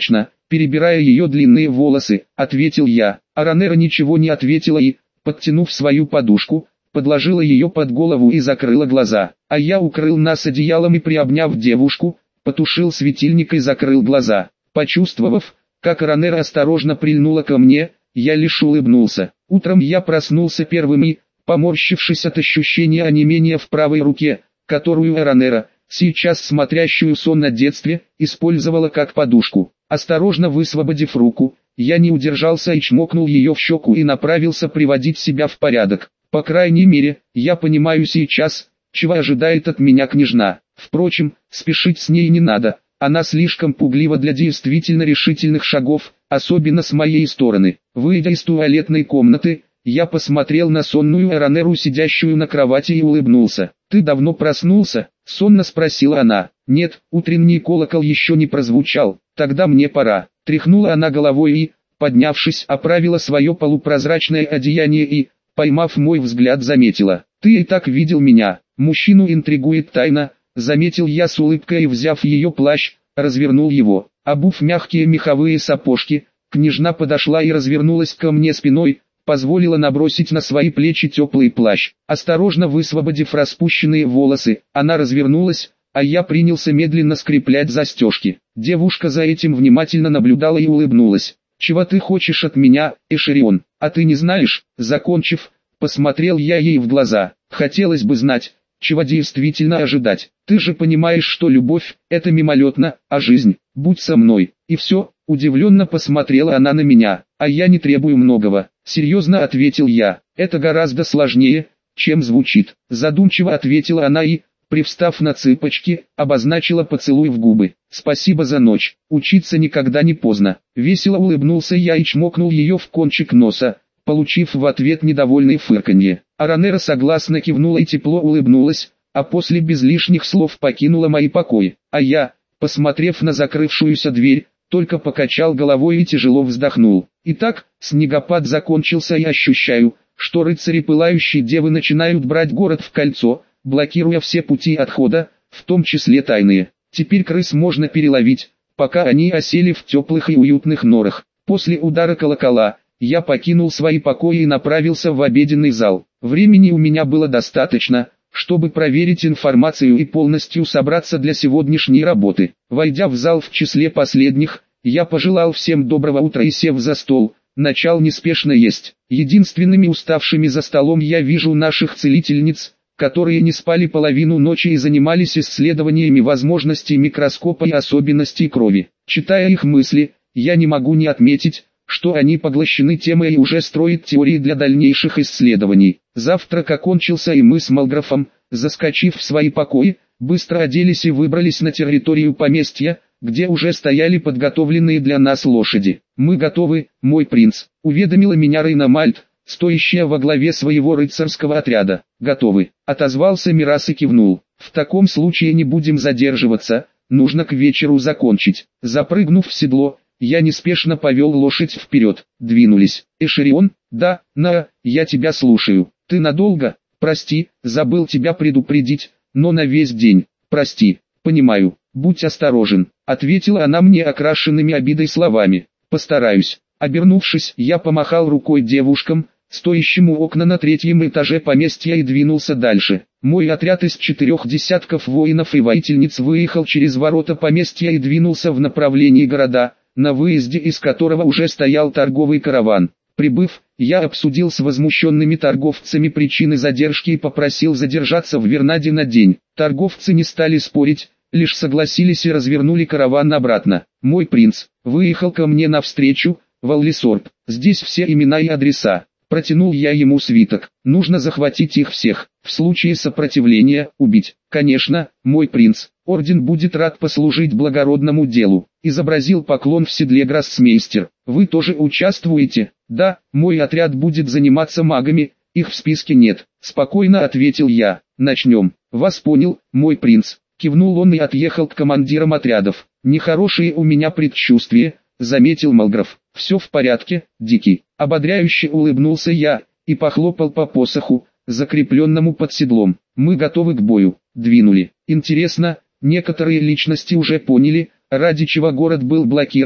Speaker 1: перебирая ее длинные волосы, ответил я. А Ранера ничего не ответила и, подтянув свою подушку, подложила ее под голову и закрыла глаза. А я укрыл нас одеялом и, приобняв девушку, потушил светильник и закрыл глаза. Почувствовав, как Ранера осторожно прильнула ко мне, я лишь улыбнулся. Утром я проснулся первым и, поморщившись от ощущения онемения в правой руке, которую Ранера, сейчас смотрящую сон о детстве, использовала как подушку. Осторожно высвободив руку, я не удержался и чмокнул ее в щеку и направился приводить себя в порядок. По крайней мере, я понимаю сейчас, чего ожидает от меня княжна. Впрочем, спешить с ней не надо, она слишком пуглива для действительно решительных шагов, особенно с моей стороны. Выйдя из туалетной комнаты, я посмотрел на сонную Ранеру, сидящую на кровати, и улыбнулся. «Ты давно проснулся?» — сонно спросила она. «Нет, утренний колокол еще не прозвучал, тогда мне пора». Тряхнула она головой и, поднявшись, оправила свое полупрозрачное одеяние и, поймав мой взгляд, заметила. «Ты и так видел меня, мужчину интригует тайна», — заметил я с улыбкой и, взяв ее плащ, развернул его. Обув мягкие меховые сапожки, княжна подошла и развернулась ко мне спиной, позволила набросить на свои плечи теплый плащ. Осторожно высвободив распущенные волосы, она развернулась, а я принялся медленно скреплять застежки. Девушка за этим внимательно наблюдала и улыбнулась. «Чего ты хочешь от меня, Эшерион? А ты не знаешь?» Закончив, посмотрел я ей в глаза. «Хотелось бы знать, чего действительно ожидать. Ты же понимаешь, что любовь – это мимолетно, а жизнь – будь со мной». И все, удивленно посмотрела она на меня. «А я не требую многого», – серьезно ответил я. «Это гораздо сложнее, чем звучит». Задумчиво ответила она и, привстав на цыпочки, обозначила поцелуй в губы. «Спасибо за ночь, учиться никогда не поздно». Весело улыбнулся я и чмокнул ее в кончик носа, получив в ответ недовольное фырканье. А Ранера согласно кивнула и тепло улыбнулась, а после без лишних слов покинула мои покои. А я, посмотрев на закрывшуюся дверь, только покачал головой и тяжело вздохнул. Итак, снегопад закончился и ощущаю, что рыцари Пылающей Девы начинают брать город в кольцо, блокируя все пути отхода, в том числе тайные. Теперь крыс можно переловить, пока они осели в теплых и уютных норах. После удара колокола, я покинул свои покои и направился в обеденный зал. Времени у меня было достаточно, чтобы проверить информацию и полностью собраться для сегодняшней работы. Войдя в зал в числе последних, я пожелал всем доброго утра и, сев за стол, начал неспешно есть. Единственными уставшими за столом я вижу наших целительниц, которые не спали половину ночи и занимались исследованиями возможностей микроскопа и особенностей крови. Читая их мысли, я не могу не отметить, что они поглощены темой и уже строят теории для дальнейших исследований. Завтрак окончился, и мы с Малграфом, заскочив в свои покои, быстро оделись и выбрались на территорию поместья, где уже стояли подготовленные для нас лошади. «Мы готовы, мой принц», — уведомила меня Рейна Мальт, стоящая во главе своего рыцарского отряда. «Готовы», — отозвался Мирас и кивнул. «В таком случае не будем задерживаться, нужно к вечеру закончить». Запрыгнув в седло, я неспешно повел лошадь вперед. Двинулись. «Эшерион?» «Да, На, я тебя слушаю». «Ты надолго?» «Прости, забыл тебя предупредить, но на весь день». «Прости, понимаю, будь осторожен», — ответила она мне окрашенными обидой словами. «Постараюсь». Обернувшись, я помахал рукой девушкам, стоящим у окна на третьем этаже поместья, и двинулся дальше. Мой отряд из четырех десятков воинов и воительниц выехал через ворота поместья и двинулся в направлении города, на выезде из которого уже стоял торговый караван. Прибыв, я обсудил с возмущенными торговцами причины задержки и попросил задержаться в Вернаде на день. Торговцы не стали спорить, лишь согласились и развернули караван обратно. «Мой принц выехал ко мне навстречу, Валлисорб. Здесь все имена и адреса». Протянул я ему свиток. «Нужно захватить их всех, в случае сопротивления убить». «Конечно, мой принц, орден будет рад послужить благородному делу», — изобразил поклон в седле гроссмейстер. «Вы тоже участвуете?» «Да, мой отряд будет заниматься магами, их в списке нет», — спокойно ответил я. «Начнем». «Вас понял, мой принц», — кивнул он и отъехал к командирам отрядов. «Нехорошие у меня предчувствия», — заметил Малграф. «Все в порядке, Дикий». Ободряюще улыбнулся я и похлопал по посоху, закрепленному под седлом. «Мы готовы к бою». Двинули. Интересно, некоторые личности уже поняли, ради чего город был блокирован,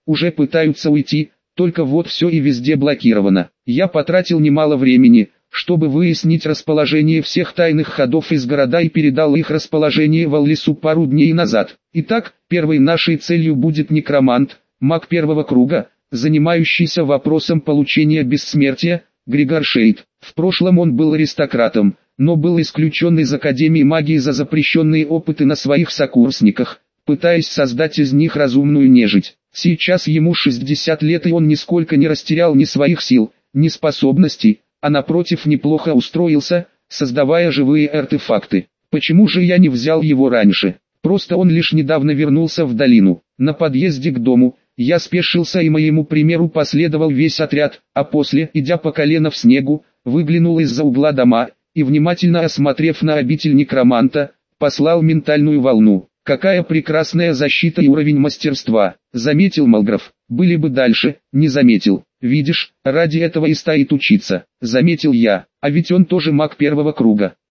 Speaker 1: уже пытаются уйти, только вот все и везде блокировано. Я потратил немало времени, чтобы выяснить расположение всех тайных ходов из города и передал их расположение в Аллису пару дней назад. Итак, первой нашей целью будет некромант, маг первого круга, занимающийся вопросом получения бессмертия, Григор Шейд. В прошлом он был аристократом, но был исключен из Академии магии за запрещенные опыты на своих сокурсниках, пытаясь создать из них разумную нежить. Сейчас ему шестьдесят лет, и он нисколько не растерял ни своих сил, ни способностей, а напротив неплохо устроился, создавая живые артефакты. Почему же я не взял его раньше? Просто он лишь недавно вернулся в долину. На подъезде к дому я спешился, и моему примеру последовал весь отряд, а после, идя по колено в снегу, выглянул из-за угла дома и, внимательно осмотрев на обитель некроманта, послал ментальную волну. Какая прекрасная защита и уровень мастерства, заметил Малграф. Были бы дальше, не заметил. Видишь, ради этого и стоит учиться, заметил я, а ведь он тоже маг первого круга.